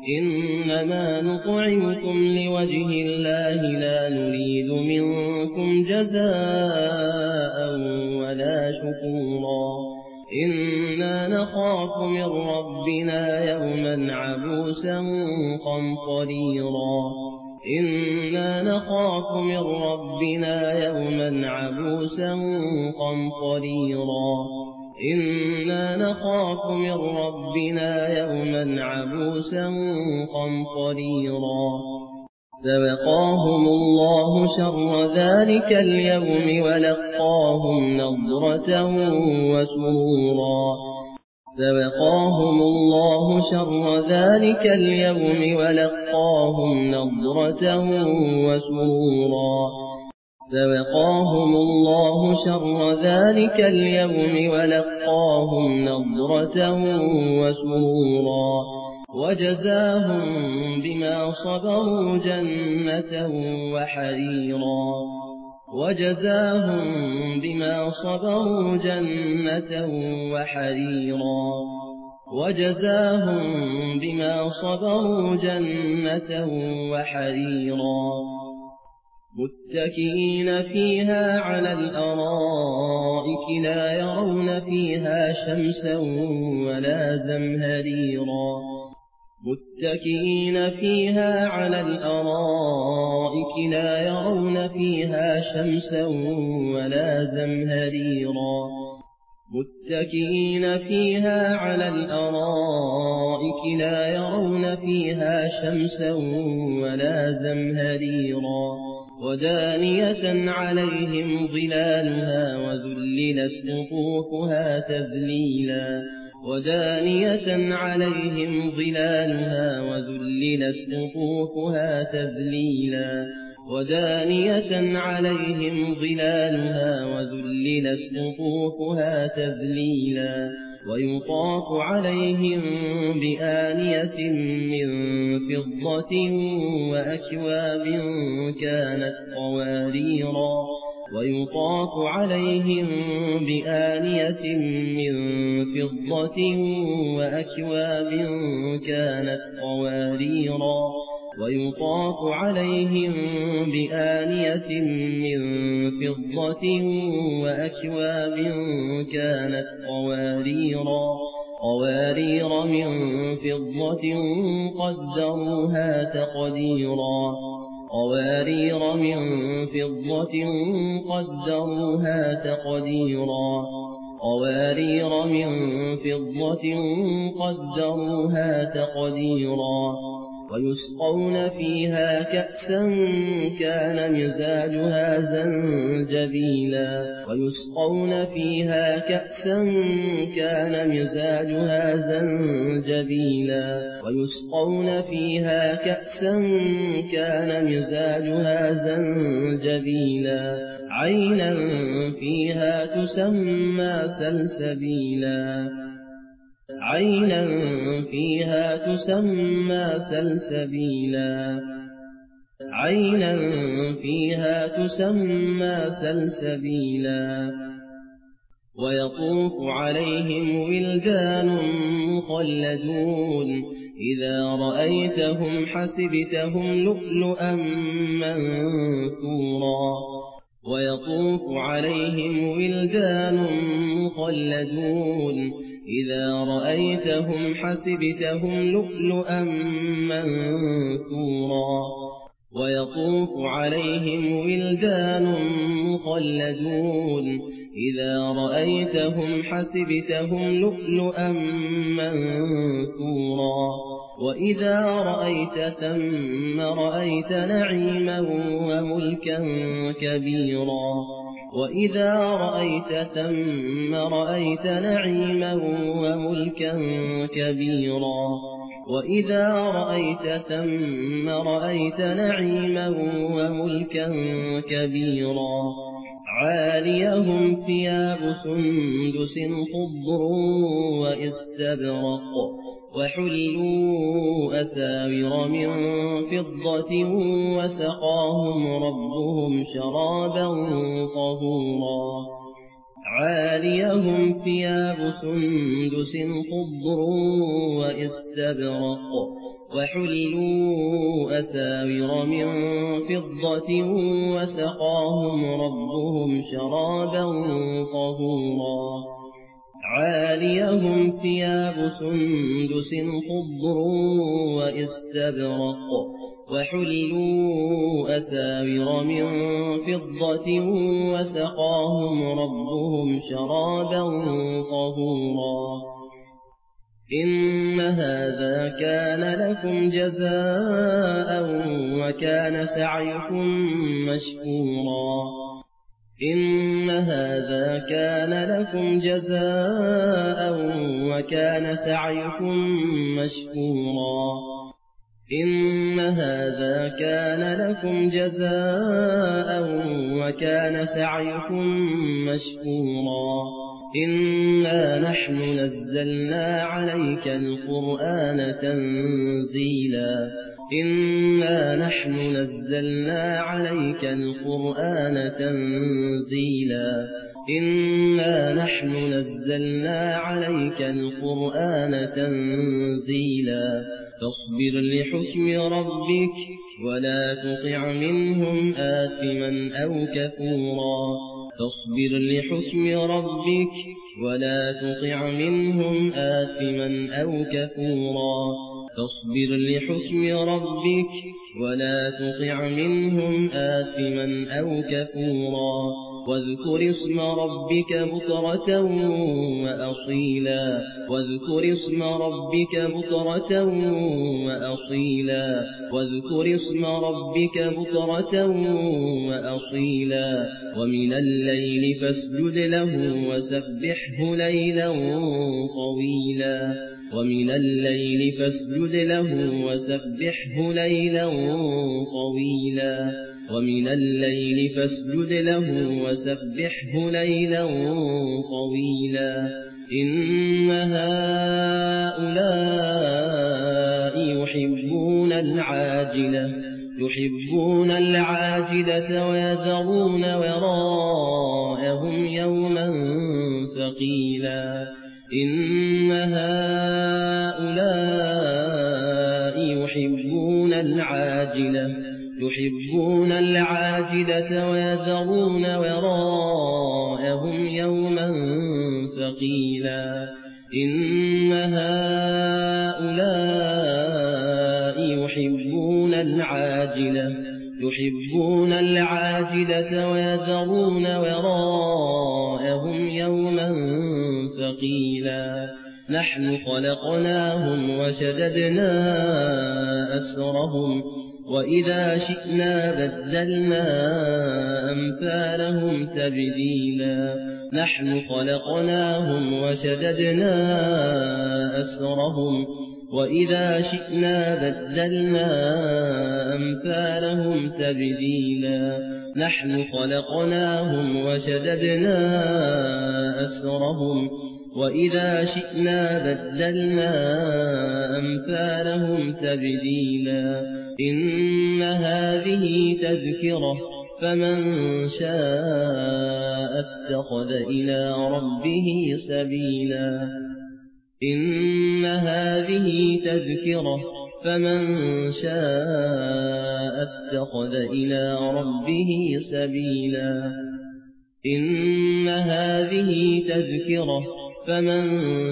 إنما نطعمكم لوجه الله لا نريد منكم جزاء ولا شكورا إنا نخاف من ربنا يوما عبوسا قمطريرا إنا نخاف من ربنا يوما عبوسا قمطريرا إنا نخاف من ربنا يوما عبوسا قمطريرا فوقاهم الله شر ذلك اليوم ولقاهم نضرة وسرورا فوقاهم الله شر ذلك اليوم ولقاهم نضرة وسرورا فوقاهم الله شر ذلك اليوم ولقاهم نضرة وسرورا وجزاهم بما صبروا جنة وحريرا وجزاهم بما صبروا جنة وحريرا وجزاهم بما صبروا جنة وحريرا متكئين فيها على الأرائك لا يرون فيها شمسا ولا زمهريرا متكئين فيها على الأرائك لا يرون فيها شمسا ولا زمهريرا متكئين فيها على الأرائك لا يرون فيها شمسا ولا زمهريرا ودانية عليهم ظلالها وذللت قطوفها تذليلا ودانية عليهم ظلالها وذللت قطوفها تذليلا ودانية عليهم ظلالها وذللت قطوفها تذليلا ويطاف عليهم بآنية من فضة وأكواب كانت قواريرا ويطاف عليهم بآنية من فضة وأكواب كانت قواريرا ويطاف عليهم بآنية من فضة وأكواب كانت قوارير من فضة قدروها تقديرا قوارير من فضة قدروها تقديرا قوارير من فضة قدروها تقديرا ويسقون فيها كأسا كان مزاجها زنجبيلا ويسقون فيها كأسا كان مزاجها زنجبيلا ويسقون فيها كأسا كان مزاجها زنجبيلا عينا فيها تسمى سلسبيلا عينا فيها تسمى سلسبيلا عينا فيها تسمى سلسبيلا ويطوف عليهم ولدان مخلدون إذا رأيتهم حسبتهم لؤلؤا منثورا ويطوف عليهم ولدان مخلدون إذا رأيتهم حسبتهم لؤلؤا منثورا ويطوف عليهم ولدان مخلدون إذا رأيتهم حسبتهم لؤلؤا منثورا وإذا رأيت ثم رأيت نعيما وملكا كبيرا وإذا رأيت ثم رأيت نعيما وملكا كبيرا وإذا رأيت ثم رأيت نعيما وملكا كبيرا عاليهم ثياب سندس خضر واستبرق وحلوا أساور من فضة وسقاهم ربهم شرابا طهورا عاليهم ثياب سندس خضر واستبرق وحلوا أساور من فضة وسقاهم ربهم شرابا طهورا عاليهم ثياب سندس خضر واستبرق وحلوا أساور من فضة وسقاهم ربهم شرابا طهورا إن هذا كان لكم جزاء وكان سعيكم مشكورا إن هذا كان لكم جزاء وكان سعيكم مشكورا إن هذا كان لكم جزاء وكان سعيكم مشكورا إنا نحن نزلنا عليك القرآن تنزيلا إنا نحن نزلنا عليك القرآن تنزيلا إنا نحن نزلنا عليك القرآن تنزيلا فاصبر لحكم ربك ولا تطع منهم آثما أو كفورا فاصبر لحكم ربك ولا تطع منهم آثما أو كفورا فاصبر لحكم ربك ولا تطع منهم آثما أو كفورا واذكر اسم ربك بكرة وأصيلا واذكر اسم ربك بكرة وأصيلا واذكر اسم ربك بكرة وأصيلا ومن الليل فاسجد له وسبحه ليلا طويلا ومن الليل فاسجد له وسبحه ليلا طويلا ومن الليل فاسجد له وسبحه ليلا طويلا إن هؤلاء يحبون العاجلة ويذرون وراءهم يوما ثقيلا إن هؤلاء يحبون العاجلة ويذرون وراءهم يوما ثقيلا إن هؤلاء يحبون العاجلة ويذرون وراءهم يوما ثقيلا نحن خلقناهم وشددنا أسرهم وإذا شئنا بدلنا أمثالهم تبديلا نحن خلقناهم وشددنا أسرهم وإذا شئنا بدلنا أمثالهم تبديلا نحن خلقناهم وشددنا أسرهم وإذا شئنا بدلنا أمثالهم تبديلا إن هذه تذكرة فمن شاء اتخذ إلى ربه سبيلا إن هذه تذكرة فمن شاء اتخذ إلى ربه سبيلا إن هذه تذكرة فمن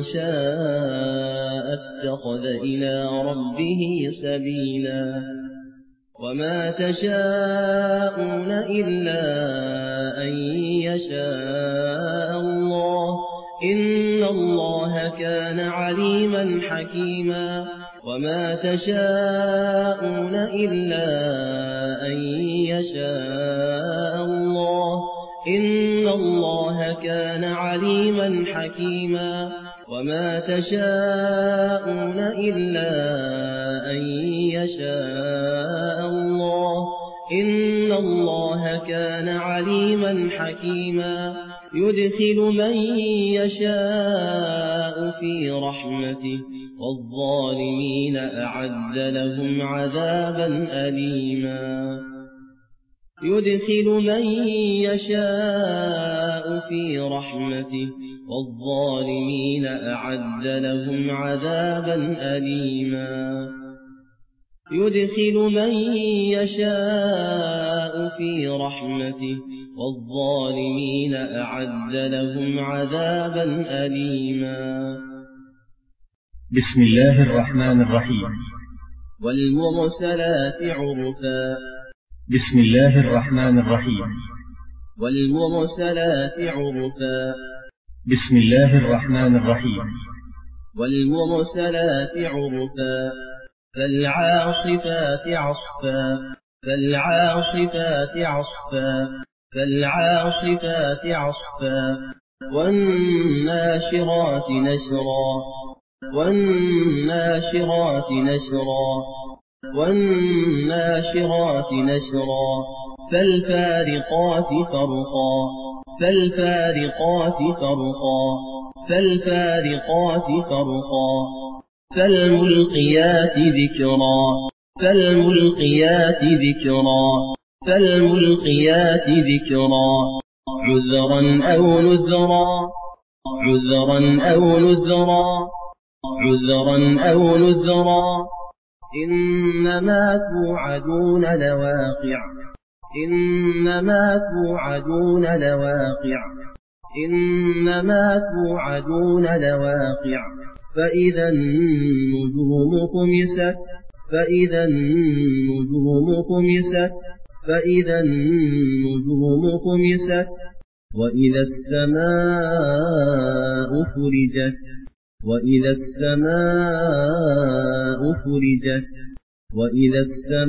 شاء اتخذ إلى ربه سبيلا وما تشاءون إلا أن يشاء الله إن الله كان عليما حكيما وما تشاءون إلا أن يشاء الله إن الله كان عليما حكيما وما تشاءون إلا أن يشاء الله إن الله كان عليما حكيما يدخل من يشاء في رحمته والظالمين أعد لهم عذابا أليما يدخل من يشاء في رحمته والظالمين أعد لهم عذابا أليما يدخل من يشاء في رحمته والظالمين أعد لهم عذابا أليما. بسم الله الرحمن الرحيم. والمرسلات عرفا. بسم الله الرحمن الرحيم. والمرسلات عرفا. بسم الله الرحمن الرحيم. والمرسلات عرفا. فالعاصفات عصفا. فالعاصفات عصفا. فالعاصفات عصفا. والناشرات نشرا. والناشرات نشرا. والناشرات نشرا. فالفارقات فرقا. فالفارقات فرقا. فالفارقات فرقا. فالملقيات ذكرا. فالملقيات ذكرا. فالملقيات ذكرا. عذرا أو نذرا. عذرا أو نذرا. عذرا أو نذرا. إنما توعدون لواقع. إنما توعدون لواقع. إنما توعدون لواقع. فإذا النجوم طمست. فإذا النجوم طمست. فإذا النجوم طمست. وإذا السماء فرجت. وإذا السماء فرجت. وإذا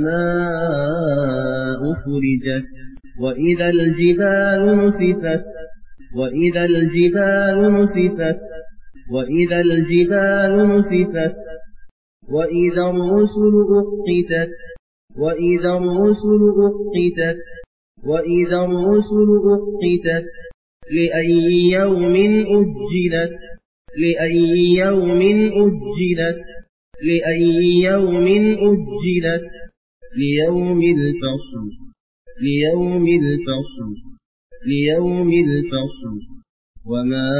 السماء فرجت. وإذا الجبال نسفت. وإذا الجبال نسفت. وإذا الجبال نسفت. وإذا الرسل أقتت. وإذا الرسل أقتت. وإذا الرسل أقتت. لأي يوم أجلت. لأي يوم أجلت. لأي يوم أجلت. ليوم الفصل. ليوم الفصل. ليوم الفصل. وما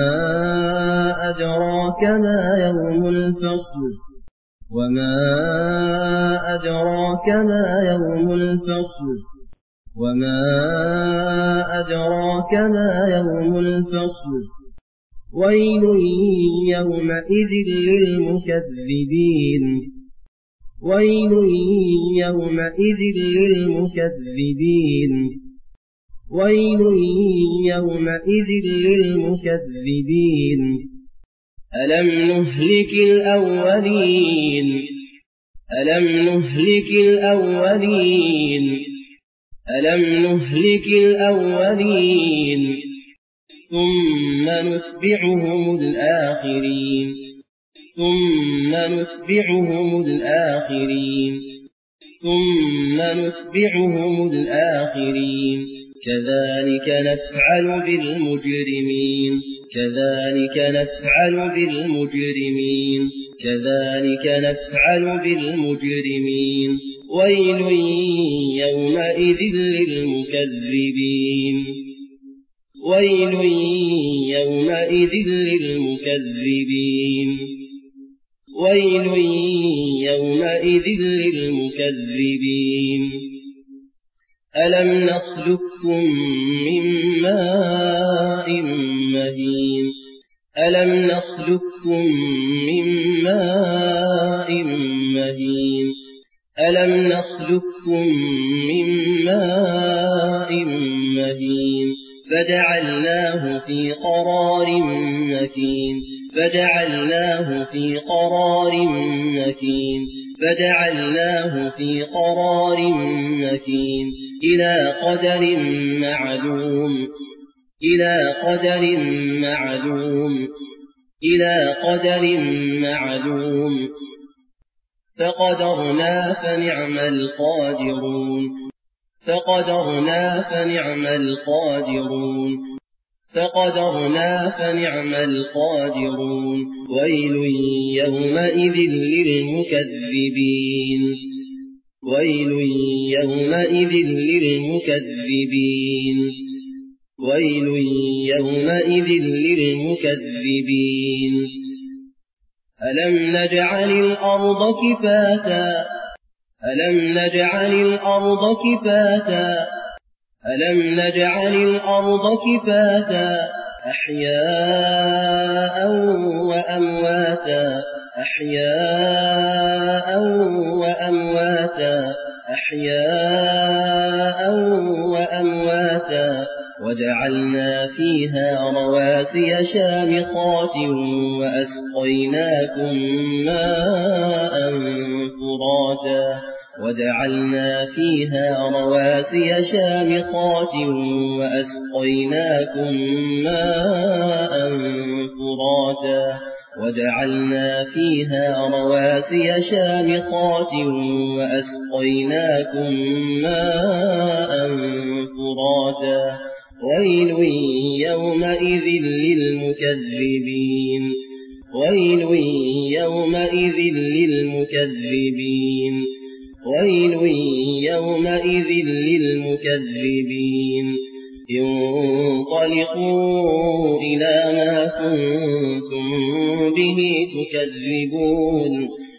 أدراك ما يوم الفصل. وما أدراك ما يوم الفصل. وما أدراك ما يوم الفصل. ويل يومئذ للمكذبين. ويل يومئذ للمكذبين. ويل يومئذ للمكذبين. ألم نهلك الأولين. ألم نهلك الأولين. ألم نهلك الأولين. ثم نتبعهم الآخرين. ثم نتبعهم الآخرين. ثم نتبعهم الآخرين. كذلك نفعل بالمجرمين. كذلك نفعل بالمجرمين. كذلك نفعل بالمجرمين. ويل يومئذ للمكذبين. ويل يومئذ للمكذبين. ويل يومئذ للمكذبين. ألم نخلقكم من ماء مهين. ألم نخلقكم من ماء مهين. ألم نخلقكم من ماء مهين. فجعلناه في قرار مكين. فجعلناه في قرار مكين. فجعلناه في قرار مكين. إلى قدر معلوم. إلى قدر معلوم. إلى قدر معلوم. فقدرنا فنعم القادرون. فقدرنا فنعم القادرون. فقدرنا فنعم القادرون. ويل يومئذ للمكذبين. ويل يومئذ للمكذبين. ويل يومئذ للمكذبين. ألم نجعل الأرض كفاتا. ألم نجعل الأرض كفاتا أحياء وأمواتا وجعلنا فيها رواسي شامخات وأسقيناكم ماء فراتا ويل يومئذ للمكذبين انطلقوا إلى ما كنتم به تكذبون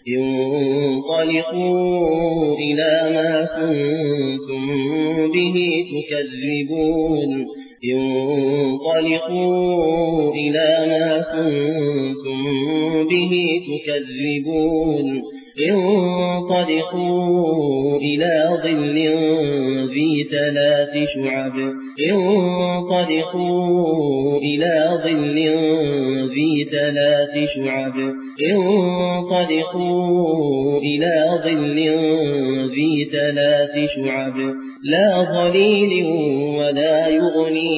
انطلقوا إلى ظل ذي ثلاث شعب انطلقوا إلى ظل ذي ثلاث شعب لا ظليل ولا يغني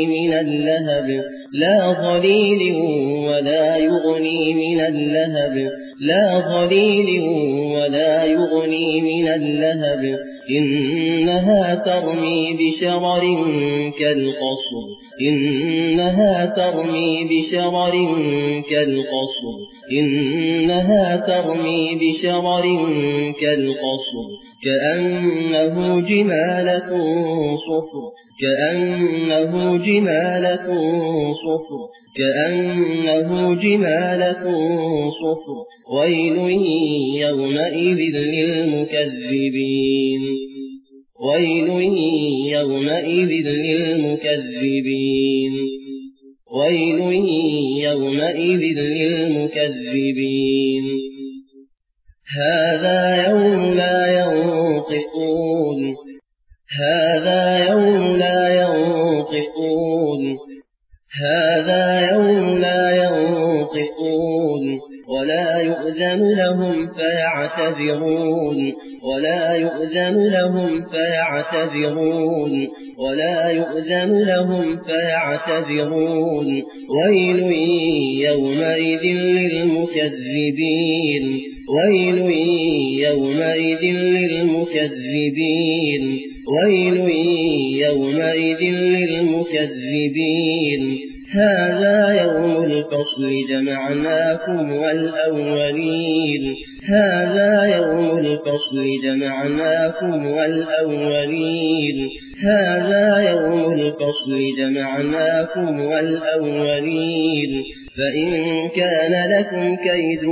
من اللهب إنها ترمي بشرر كالقصر كأنه جمالة صفر ويل يومئذ للمكذبين هذا يوم لا ينطقون ولا يؤذن لهم فيعتذرون ويل يومئذ للمكذبين هذا يوم الفصل جمعناكم والأولين فإن كان لكم كيد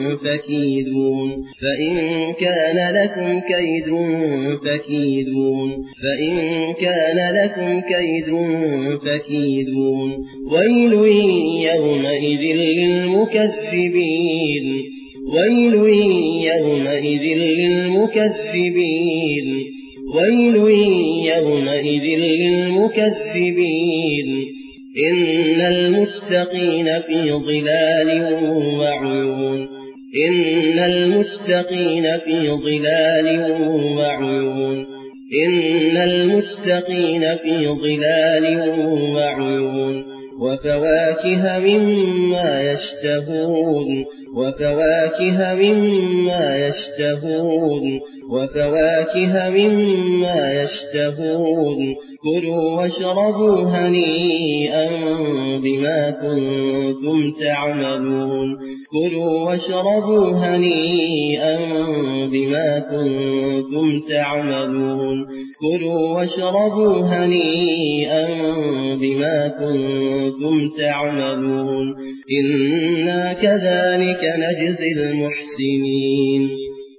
فكيدون ويل يومئذ للمكذبين إن المتقين في ظلال وعيون وفواكه مما يشتهون كلوا واشربوا هنيئا بما كنتم تعملون إنا كذلك نجزي المحسنين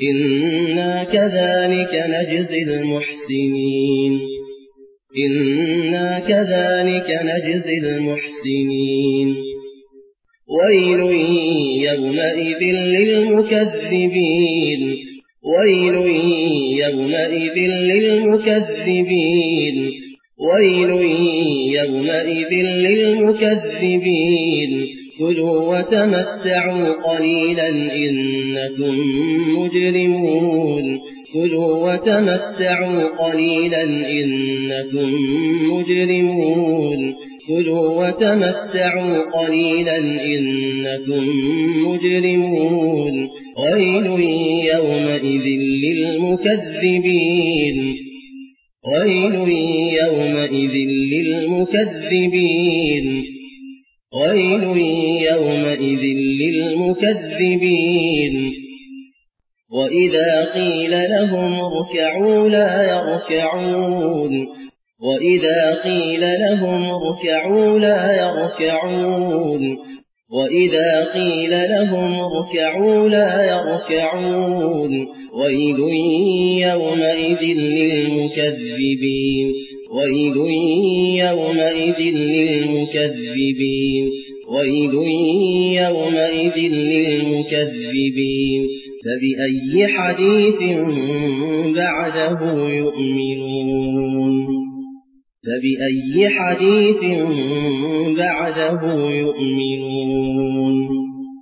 إنا كذلك نجزي المحسنين إنا كذلك نجزي المحسنين ويل يومئذ للمكذبين ويل يومئذ للمكذبين ويل يومئذ للمكذبين كلوا وتمتعوا قليلا إنكم مجرمون كلوا وتمتعوا قليلا إنكم مجرمون كلوا وتمتعوا قليلا إنكم مجرمون ويل يومئذ للمكذبين ويل يومئذ للمكذبين ويل يومئذ للمكذبين وإذا قيل لهم اركعوا لا يركعون وإذا قيل لهم اركعوا لا يركعون وإذا قيل لهم اركعوا لا يركعون ويل يومئذ للمكذبين ويل يومئذ للمكذبين ويل يومئذ للمكذبين فبأي حديث بعده يؤمنون فبأي حديث بعده يؤمنون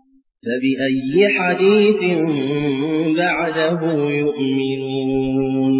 فبأي حديث بعده يؤمنون